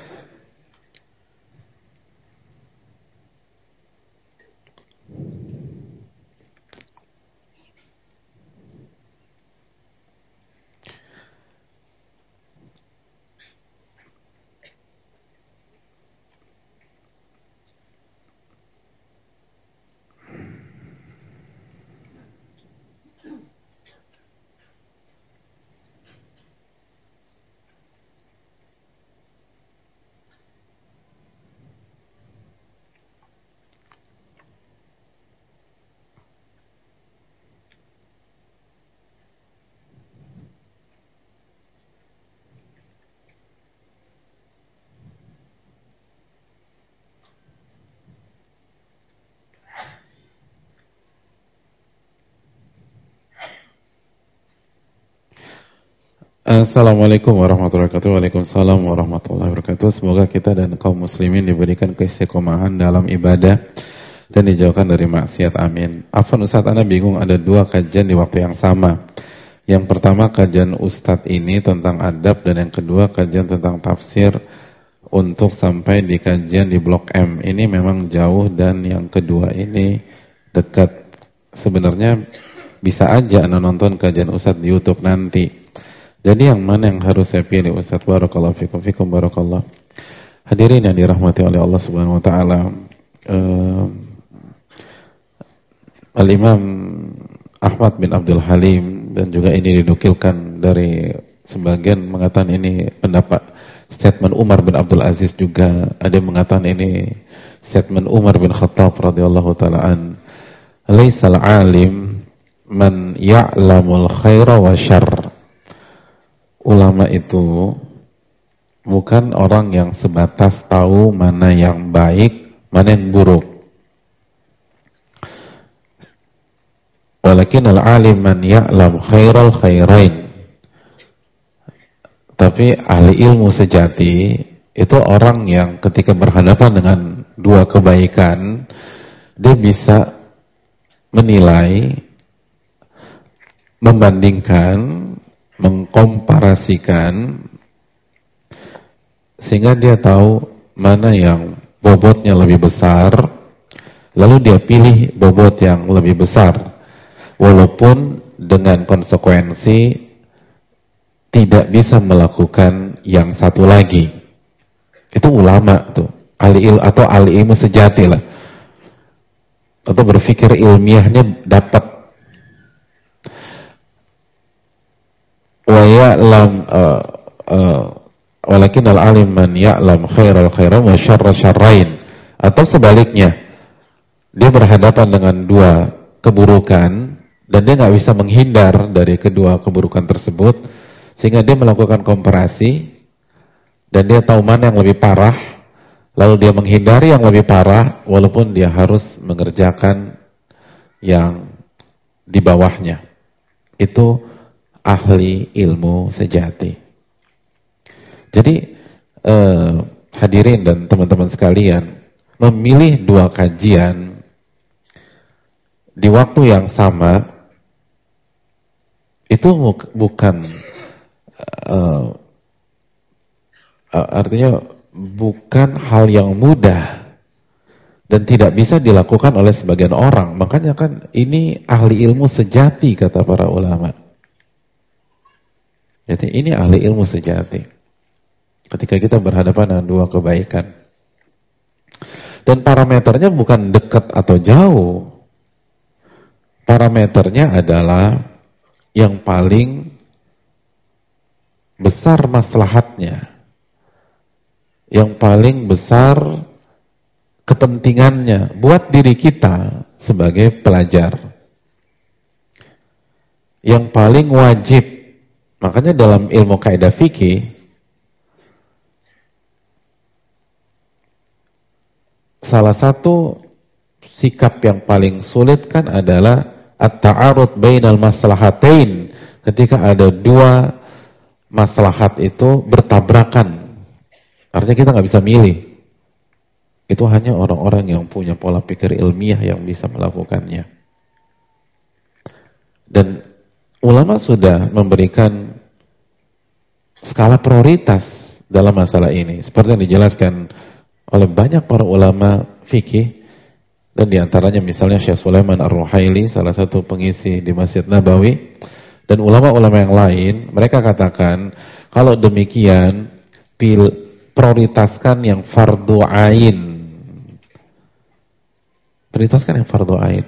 Assalamualaikum warahmatullahi wabarakatuh. Waalaikumsalam warahmatullahi wabarakatuh. Semoga kita dan kaum muslimin diberikan keistiqomahan dalam ibadah dan dijauhkan dari maksiat. Amin. Afwan Ustaz, Anda bingung ada 2 kajian di waktu yang sama. Yang pertama kajian Ustaz ini tentang adab, dan yang kedua kajian tentang tafsir untuk sampai di kajian di Blok M. Ini memang jauh dan yang kedua ini dekat. Sebenarnya bisa aja Anda nonton kajian Ustaz di YouTube nanti. Jadi yang mana yang harus saya pilih Ustaz? Barakallahu fikum barakallah. Hadirin yang dirahmati oleh Allah Subhanahu wa taala. Al-Imam Ahmad bin Abdul Halim, dan juga ini dinukilkan dari sebagian mengatakan ini pendapat statement Umar bin Abdul Aziz, juga ada yang mengatakan ini statement Umar bin Khattab radhiyallahu taala an. Laisal alim man ya'lamul khaira wa syarr. Ulama itu bukan orang yang sebatas tahu mana yang baik, mana yang buruk. Walakin al-alim man ya'lam khairal khairain. Tapi ahli ilmu sejati itu orang yang ketika berhadapan dengan 2 kebaikan, dia bisa menilai, membandingkan, mengkomparasikan, sehingga dia tahu mana yang bobotnya lebih besar, lalu dia pilih bobot yang lebih besar, walaupun dengan konsekuensi tidak bisa melakukan yang satu lagi. Itu ulama tuh, ahli ilmu sejati lah, atau berpikir ilmiahnya dapat. wa ya'lam walakin al-alim man ya'lam khairal khairan wa syarra syarrain, atau sebaliknya, dia berhadapan dengan dua keburukan dan dia nggak bisa menghindar dari kedua keburukan tersebut, sehingga dia melakukan komparasi dan dia tahu mana yang lebih parah, lalu dia menghindari yang lebih parah walaupun dia harus mengerjakan yang di bawahnya. Itu ahli ilmu sejati. Jadi hadirin dan teman-teman sekalian, memilih dua kajian di waktu yang sama itu bukan artinya bukan hal yang mudah dan tidak bisa dilakukan oleh sebagian orang. Makanya kan ini ahli ilmu sejati kata para ulama. Jadi ini ahli ilmu sejati. Ketika kita berhadapan dengan dua kebaikan. Dan parameternya bukan dekat atau jauh. Parameternya adalah yang paling besar maslahatnya, yang paling besar kepentingannya buat diri kita sebagai pelajar, yang paling wajib. Makanya dalam ilmu kaidah fikih, salah satu sikap yang paling sulit kan adalah at-ta'arud bainal maslahatain, ketika ada dua maslahat itu bertabrakan. Artinya kita nggak bisa milih. Itu hanya orang-orang yang punya pola pikir ilmiah yang bisa melakukannya. Dan ulama sudah memberikan skala prioritas dalam masalah ini, seperti yang dijelaskan oleh banyak para ulama fikih, dan diantaranya misalnya Syekh Sulaiman Ar-Ruhaili, salah satu pengisi di Masjid Nabawi, dan ulama-ulama yang lain. Mereka katakan kalau demikian prioritaskan yang fardu ain, prioritaskan yang fardu ain,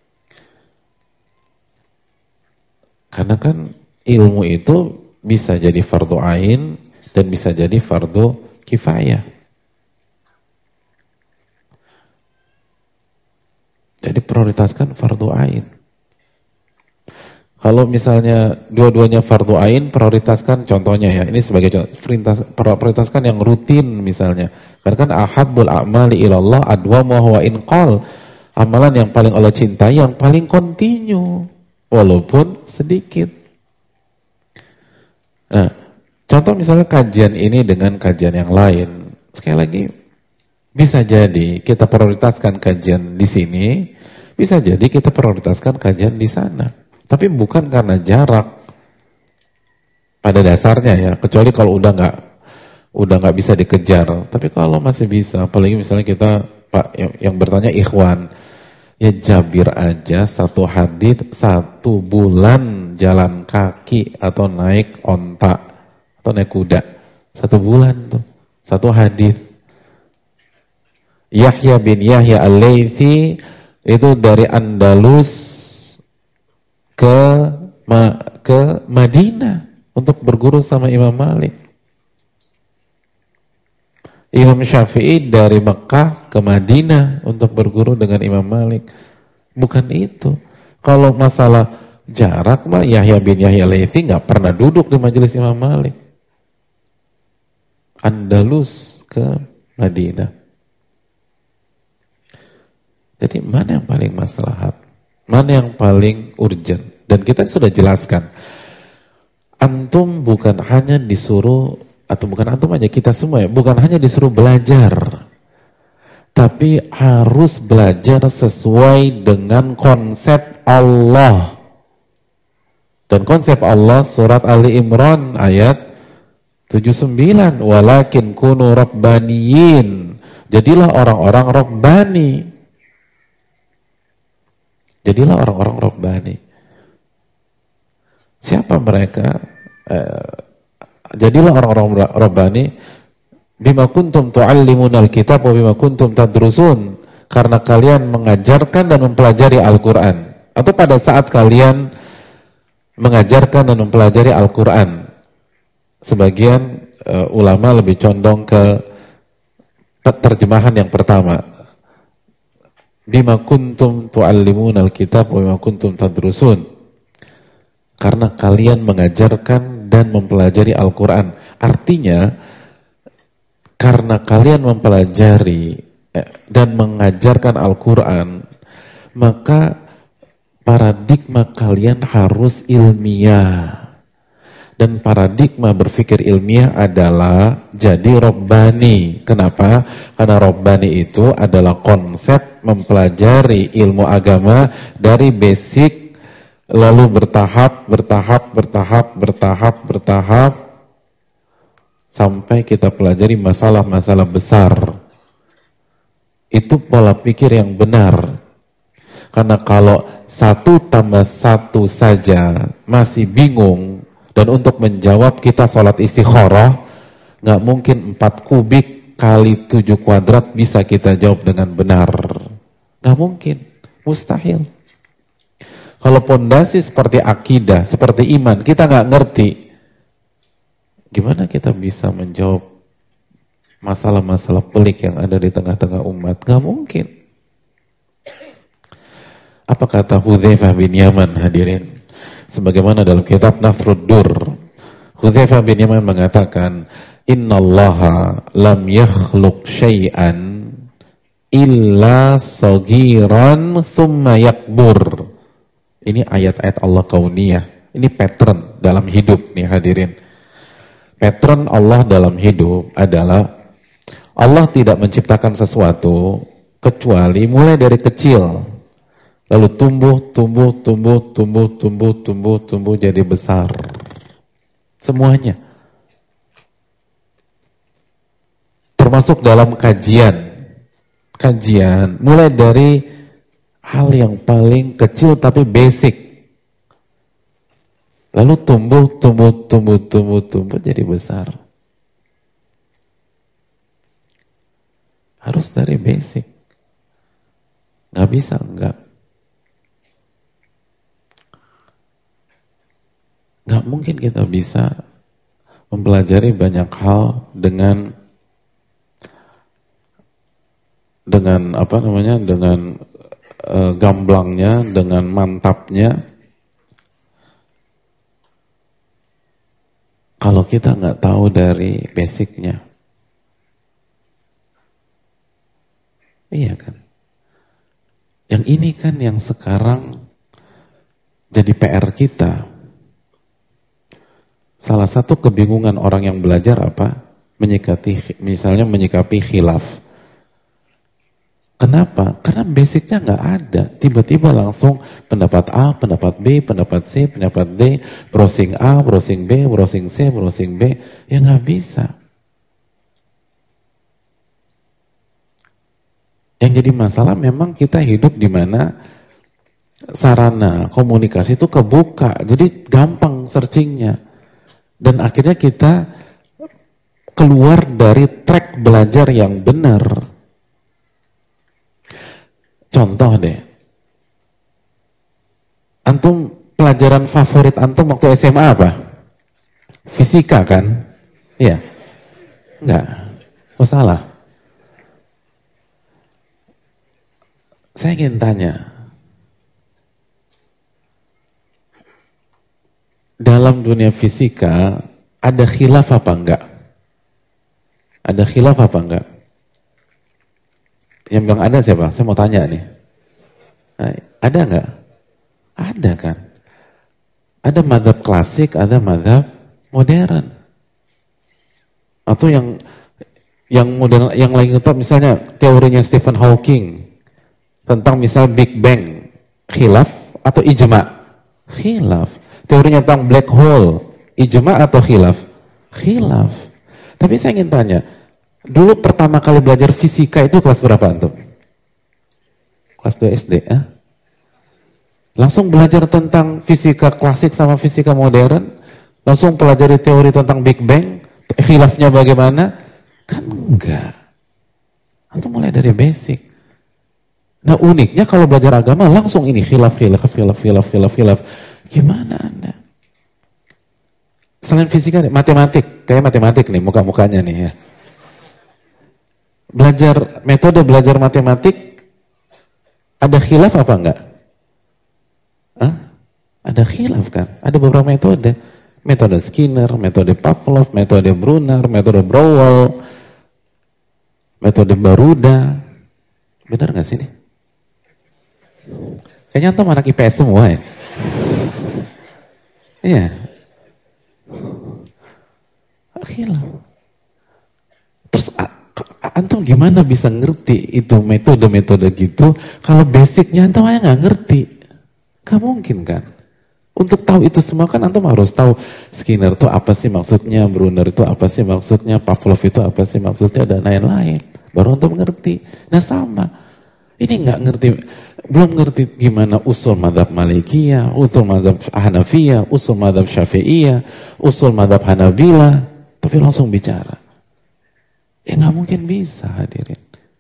karena kan ilmu itu bisa jadi fardu ain dan bisa jadi fardu kifayah. Jadi prioritaskan fardu ain. Kalau misalnya dua-duanya fardu ain, prioritaskan contohnya ya, ini sebagai contoh, prioritaskan yang rutin misalnya. Karena kan ahabbul a'mali ilallah adwamuhu wa in qal. Amalan yang paling Allah cintai yang paling kontinu walaupun sedikit. Nah, contoh misalnya kajian ini dengan kajian yang lain. Sekali lagi, bisa jadi kita prioritaskan kajian di sini, bisa jadi kita prioritaskan kajian di sana. Tapi bukan karena jarak pada dasarnya ya, kecuali kalau udah nggak bisa dikejar. Tapi kalau masih bisa, apalagi misalnya kita Pak yang bertanya ikhwan, ya jabir aja satu hadits 1 bulan jalan kaki atau naik onta atau naik kuda, 1 bulan tuh, 1 hadits. Yahya bin Yahya Al-Laythi itu dari Andalus ke Madinah untuk berguru sama Imam Malik. Imam Syafi'i dari Mekah ke Madinah untuk berguru dengan Imam Malik. Bukan itu. Kalau masalah jarak mah Yahya bin Yahya Al-Laythi nggak pernah duduk di majelis Imam Malik. Andalus ke Madinah. Jadi mana yang paling maslahat? Mana yang paling urgent? Dan kita sudah jelaskan, antum bukan hanya disuruh, atau bukan antum aja, kita semua ya, bukan hanya disuruh belajar, tapi harus belajar sesuai dengan konsep Allah. Dan konsep Allah surat Ali Imran ayat 79, walakin kunu rabbaniyin, jadilah orang-orang rabbani. Jadilah orang-orang rabbani. Siapa mereka? Jadilah orang-orang rabbani bima kuntum tu'allimunal kitab wa bima kuntum tadrusun, karena kalian mengajarkan dan mempelajari Al-Qur'an, atau pada saat kalian mengajarkan dan mempelajari Al-Qur'an. sebagian ulama lebih condong ke terjemahan yang pertama. Bima kuntum tu'allimunal kitab wa bima kuntum tadrusun. Karena kalian mengajarkan dan mempelajari Al-Quran. Artinya, karena kalian mempelajari dan mengajarkan Al-Quran, maka paradigma kalian harus ilmiah. Dan paradigma berpikir ilmiah adalah jadi Rabbani. Kenapa? Karena Rabbani itu adalah konsep mempelajari ilmu agama dari basic, lalu bertahap, sampai kita pelajari masalah-masalah besar. Itu pola pikir yang benar. Karena kalau 1 tambah 1 saja masih bingung, dan untuk menjawab kita sholat istikharah, nggak mungkin 4 kubik kali 7 kuadrat bisa kita jawab dengan benar. Nggak mungkin, mustahil. Kalau pondasi seperti akidah, seperti iman, kita nggak ngerti, gimana kita bisa menjawab masalah-masalah pelik yang ada di tengah-tengah umat? Nggak mungkin. Apa kata Hudzaifah bin Yaman, hadirin? Sebagaimana dalam kitab Nathrud Dur, Hudzaifah bin Yaman mengatakan, innallaha lam yakhluq syai'an illa saghiran thumma yakbur. Ini ayat-ayat Allah kauniyah. Ini pattern dalam hidup nih hadirin. Pattern Allah dalam hidup adalah Allah tidak menciptakan sesuatu kecuali mulai dari kecil, lalu tumbuh jadi besar. Semuanya. Termasuk dalam kajian mulai dari hal yang paling kecil tapi basic, lalu tumbuh jadi besar. Harus dari basic. Nggak bisa enggak. Nggak mungkin kita bisa mempelajari banyak hal dengan gamblangnya, dengan mantapnya, kalau kita nggak tahu dari basicnya. Iya kan? Yang ini kan yang sekarang jadi PR kita. Salah satu kebingungan orang yang belajar apa? Menyikapi khilaf. Kenapa? Karena basicnya nggak ada. Tiba-tiba langsung pendapat A, pendapat B, pendapat C, pendapat D, browsing A, browsing B, browsing C, browsing B. Ya nggak bisa. Yang jadi masalah memang kita hidup di mana sarana komunikasi itu kebuka. Jadi gampang searchingnya. Dan akhirnya kita keluar dari track belajar yang benar. Contoh deh, antum pelajaran favorit antum waktu SMA apa? Fisika kan? Iya? Enggak? Oh salah. Saya ingin tanya, dalam dunia fisika ada khilaf apa enggak? Ada khilaf apa enggak? Yang bilang ada siapa? Saya mau tanya nih. Ada enggak? Ada kan? Ada mazhab klasik, ada mazhab modern. Atau yang modern, yang lain itu misalnya teorinya Stephen Hawking tentang misal Big Bang, khilaf atau ijma? Khilaf. Teorinya tentang black hole, ijma atau khilaf? Khilaf. Tapi saya ingin tanya, dulu pertama kali belajar fisika itu kelas berapa antum? Kelas 2 SD, Langsung belajar tentang fisika klasik sama fisika modern? Langsung pelajari teori tentang Big Bang? Khilafnya bagaimana? Kan enggak. Antum mulai dari basic. Nah uniknya kalau belajar agama langsung ini khilaf. Gimana Anda? selain fisika, matematik. Kayak matematik nih, muka-mukanya nih ya. Metode belajar matematik, ada khilaf apa enggak? Hah? Ada khilaf kan? Ada beberapa metode. Metode Skinner, metode Pavlov, metode Brunner, metode Browell, metode Baruda. Benar nggak sih ini? Kayaknya antum anak IPS semua ya? Iya. Khilaf. Terus antum gimana bisa ngerti itu metode-metode gitu kalau basicnya antum aja nggak ngerti? Gak mungkin kan? Untuk tahu itu semua kan antum harus tahu Skinner itu apa sih maksudnya, Brunner itu apa sih maksudnya, Pavlov itu apa sih maksudnya, dan lain-lain. Baru antum ngerti. Nah sama. Ini nggak ngerti, belum ngerti gimana usul mazhab Malikiyah, usul mazhab Hanafiyah, usul mazhab Syafi'iyah, usul mazhab Hanabilah, tapi langsung bicara. Ya nggak mungkin bisa, hadirin.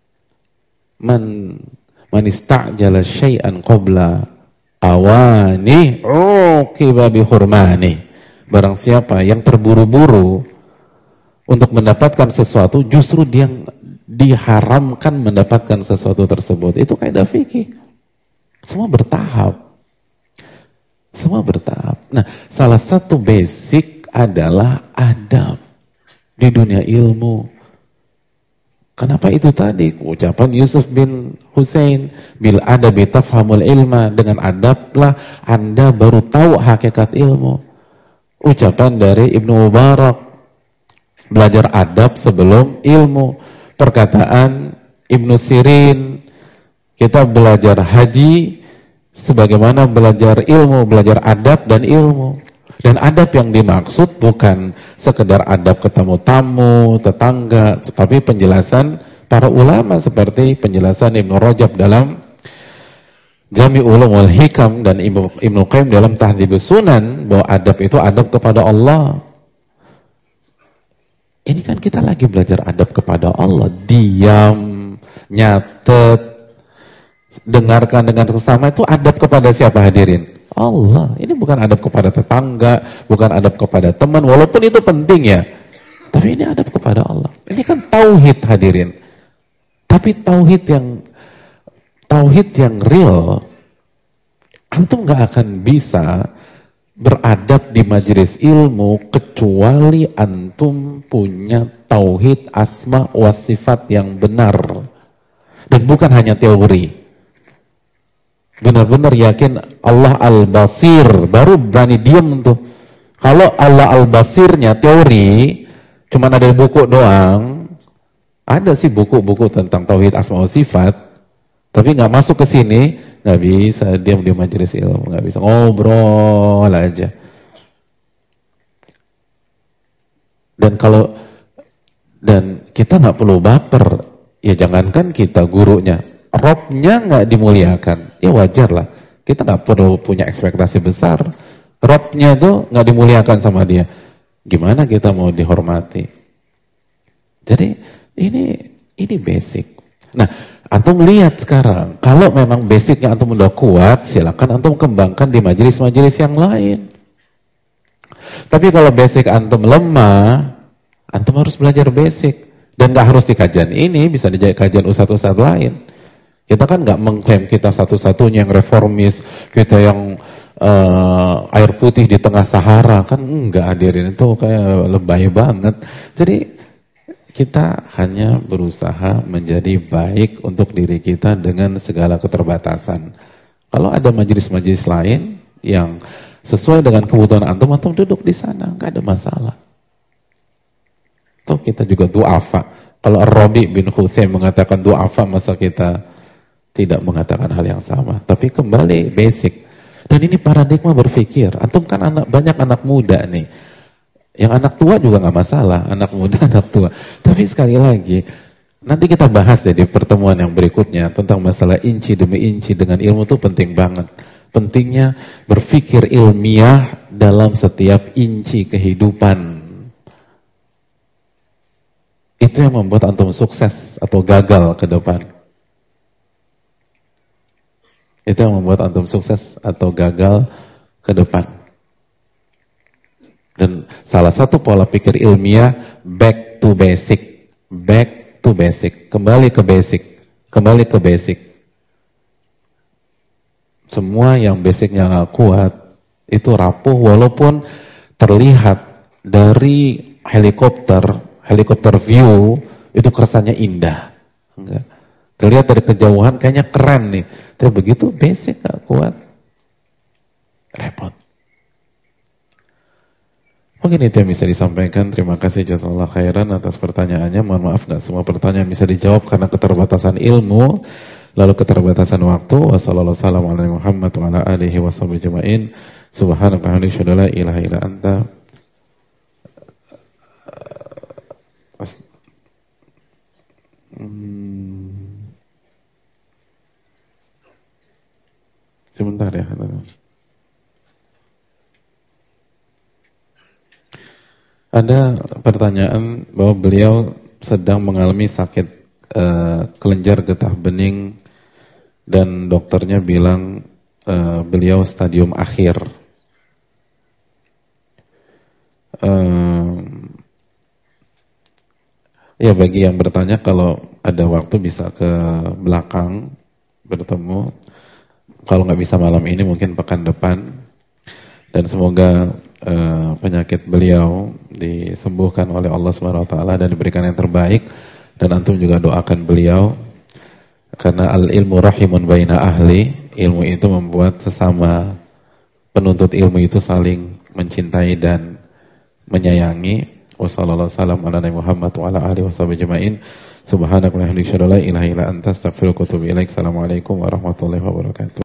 Man ista'jala syai'an qabla awani uqiba bihurmani. Barang siapa yang terburu-buru untuk mendapatkan sesuatu, justru dia diharamkan mendapatkan sesuatu tersebut. Itu kaidah fikih. Semua bertahap. Semua bertahap. Nah, salah satu basic adalah adab di dunia ilmu. Kenapa itu tadi? Ucapan Yusuf bin Hussein, bil adabi tafhamul ilma, dengan adablah Anda baru tahu hakikat ilmu. Ucapan dari Ibnu Mubarak, belajar adab sebelum ilmu. Perkataan Ibnu Sirin, kita belajar haji sebagaimana belajar ilmu, belajar adab dan ilmu. Dan adab yang dimaksud bukan sekedar adab ketemu tamu, tetangga, tapi penjelasan para ulama seperti penjelasan Ibnu Rajab dalam Jami' Ulumul Hikam dan Ibnu Qayyim dalam Tahdhibus Sunan, bahwa adab itu adab kepada Allah. Ini kan kita lagi belajar adab kepada Allah. Diam, nyatet, dengarkan dengan sesama, itu adab kepada siapa, hadirin? Allah. Ini bukan adab kepada tetangga, bukan adab kepada teman, walaupun itu penting ya. Tapi ini adab kepada Allah. Ini kan tauhid, hadirin. Tapi tauhid yang real, antum gak akan bisa beradab di majelis ilmu kecuali antum punya tauhid asma wa sifat yang benar, dan bukan hanya teori. Benar-benar yakin Allah Al-Basir, baru berani diam tuh. Kalau Allah Al-Basirnya teori, cuma ada di buku doang. Ada sih buku-buku tentang tauhid asma wa sifat, tapi nggak masuk ke sini. Nggak bisa diam di majelis ilmu, nggak bisa, ngobrol aja. Dan kita nggak perlu baper, ya jangankan kita, gurunya, Robnya nggak dimuliakan, ya wajar lah. Kita nggak perlu punya ekspektasi besar. Robnya itu nggak dimuliakan sama dia, gimana kita mau dihormati? Jadi ini basic. Nah, antum lihat sekarang, kalau memang basicnya antum udah kuat, silakan antum kembangkan di majelis-majelis yang lain. Tapi kalau basic antum lemah, antum harus belajar basic. Dan gak harus di kajian ini, bisa di kajian ustadz-ustadz lain. Kita kan gak mengklaim kita satu-satunya yang reformis, kita yang air putih di tengah Sahara, kan enggak, hadirin, itu kayak lebay banget. Jadi kita hanya berusaha menjadi baik untuk diri kita dengan segala keterbatasan. Kalau ada majelis-majelis lain yang sesuai dengan kebutuhan antum duduk di sana, nggak ada masalah. Atau kita juga du'afa. Kalau Ar-Rabi bin Khuzaim mengatakan du'afa, masa kita tidak mengatakan hal yang sama? Tapi kembali basic. Dan ini paradigma berpikir. Antum kan banyak anak muda nih. Yang anak tua juga nggak masalah, anak muda, anak tua. Tapi sekali lagi, nanti kita bahas deh di pertemuan yang berikutnya tentang masalah inci demi inci dengan ilmu itu penting banget. Pentingnya berpikir ilmiah dalam setiap inci kehidupan. Itu yang membuat antum sukses atau gagal ke depan. Itu yang membuat antum sukses atau gagal ke depan. Dan Salah satu pola pikir ilmiah, back to basic. Back to basic. Kembali ke basic. Kembali ke basic. Semua yang basicnya nggak kuat, itu rapuh walaupun terlihat dari helikopter view, itu kesannya indah. Enggak. Terlihat dari kejauhan kayaknya keren nih. Tapi begitu basic nggak kuat, repot. Mungkin itu yang bisa disampaikan. Terima kasih jazakallahu khairan atas pertanyaannya. Mohon maaf nggak semua pertanyaan bisa dijawab karena keterbatasan ilmu, lalu keterbatasan waktu. Wassalamualaikum warahmatullahi wabarakatuh. Subhanaka wa bihamdika la ilaha illa anta. Sebentar ya. Ada pertanyaan bahwa beliau sedang mengalami sakit kelenjar getah bening dan dokternya bilang beliau stadium akhir. Ya bagi yang bertanya, kalau ada waktu bisa ke belakang bertemu. Kalau nggak bisa malam ini mungkin pekan depan. Dan semoga penyakit beliau disembuhkan oleh Allah SWT dan diberikan yang terbaik. Dan antum juga doakan beliau, karena al-ilmu rahimun baina ahli. Ilmu itu membuat sesama penuntut ilmu itu saling mencintai dan menyayangi. Wassalamualaikum warahmatullahi wabarakatuh. Subhanakallahumma wa bihamdika la ilaha illa anta astaghfiruka wa atubu ilaik. Assalamualaikum warahmatullahi wabarakatuh.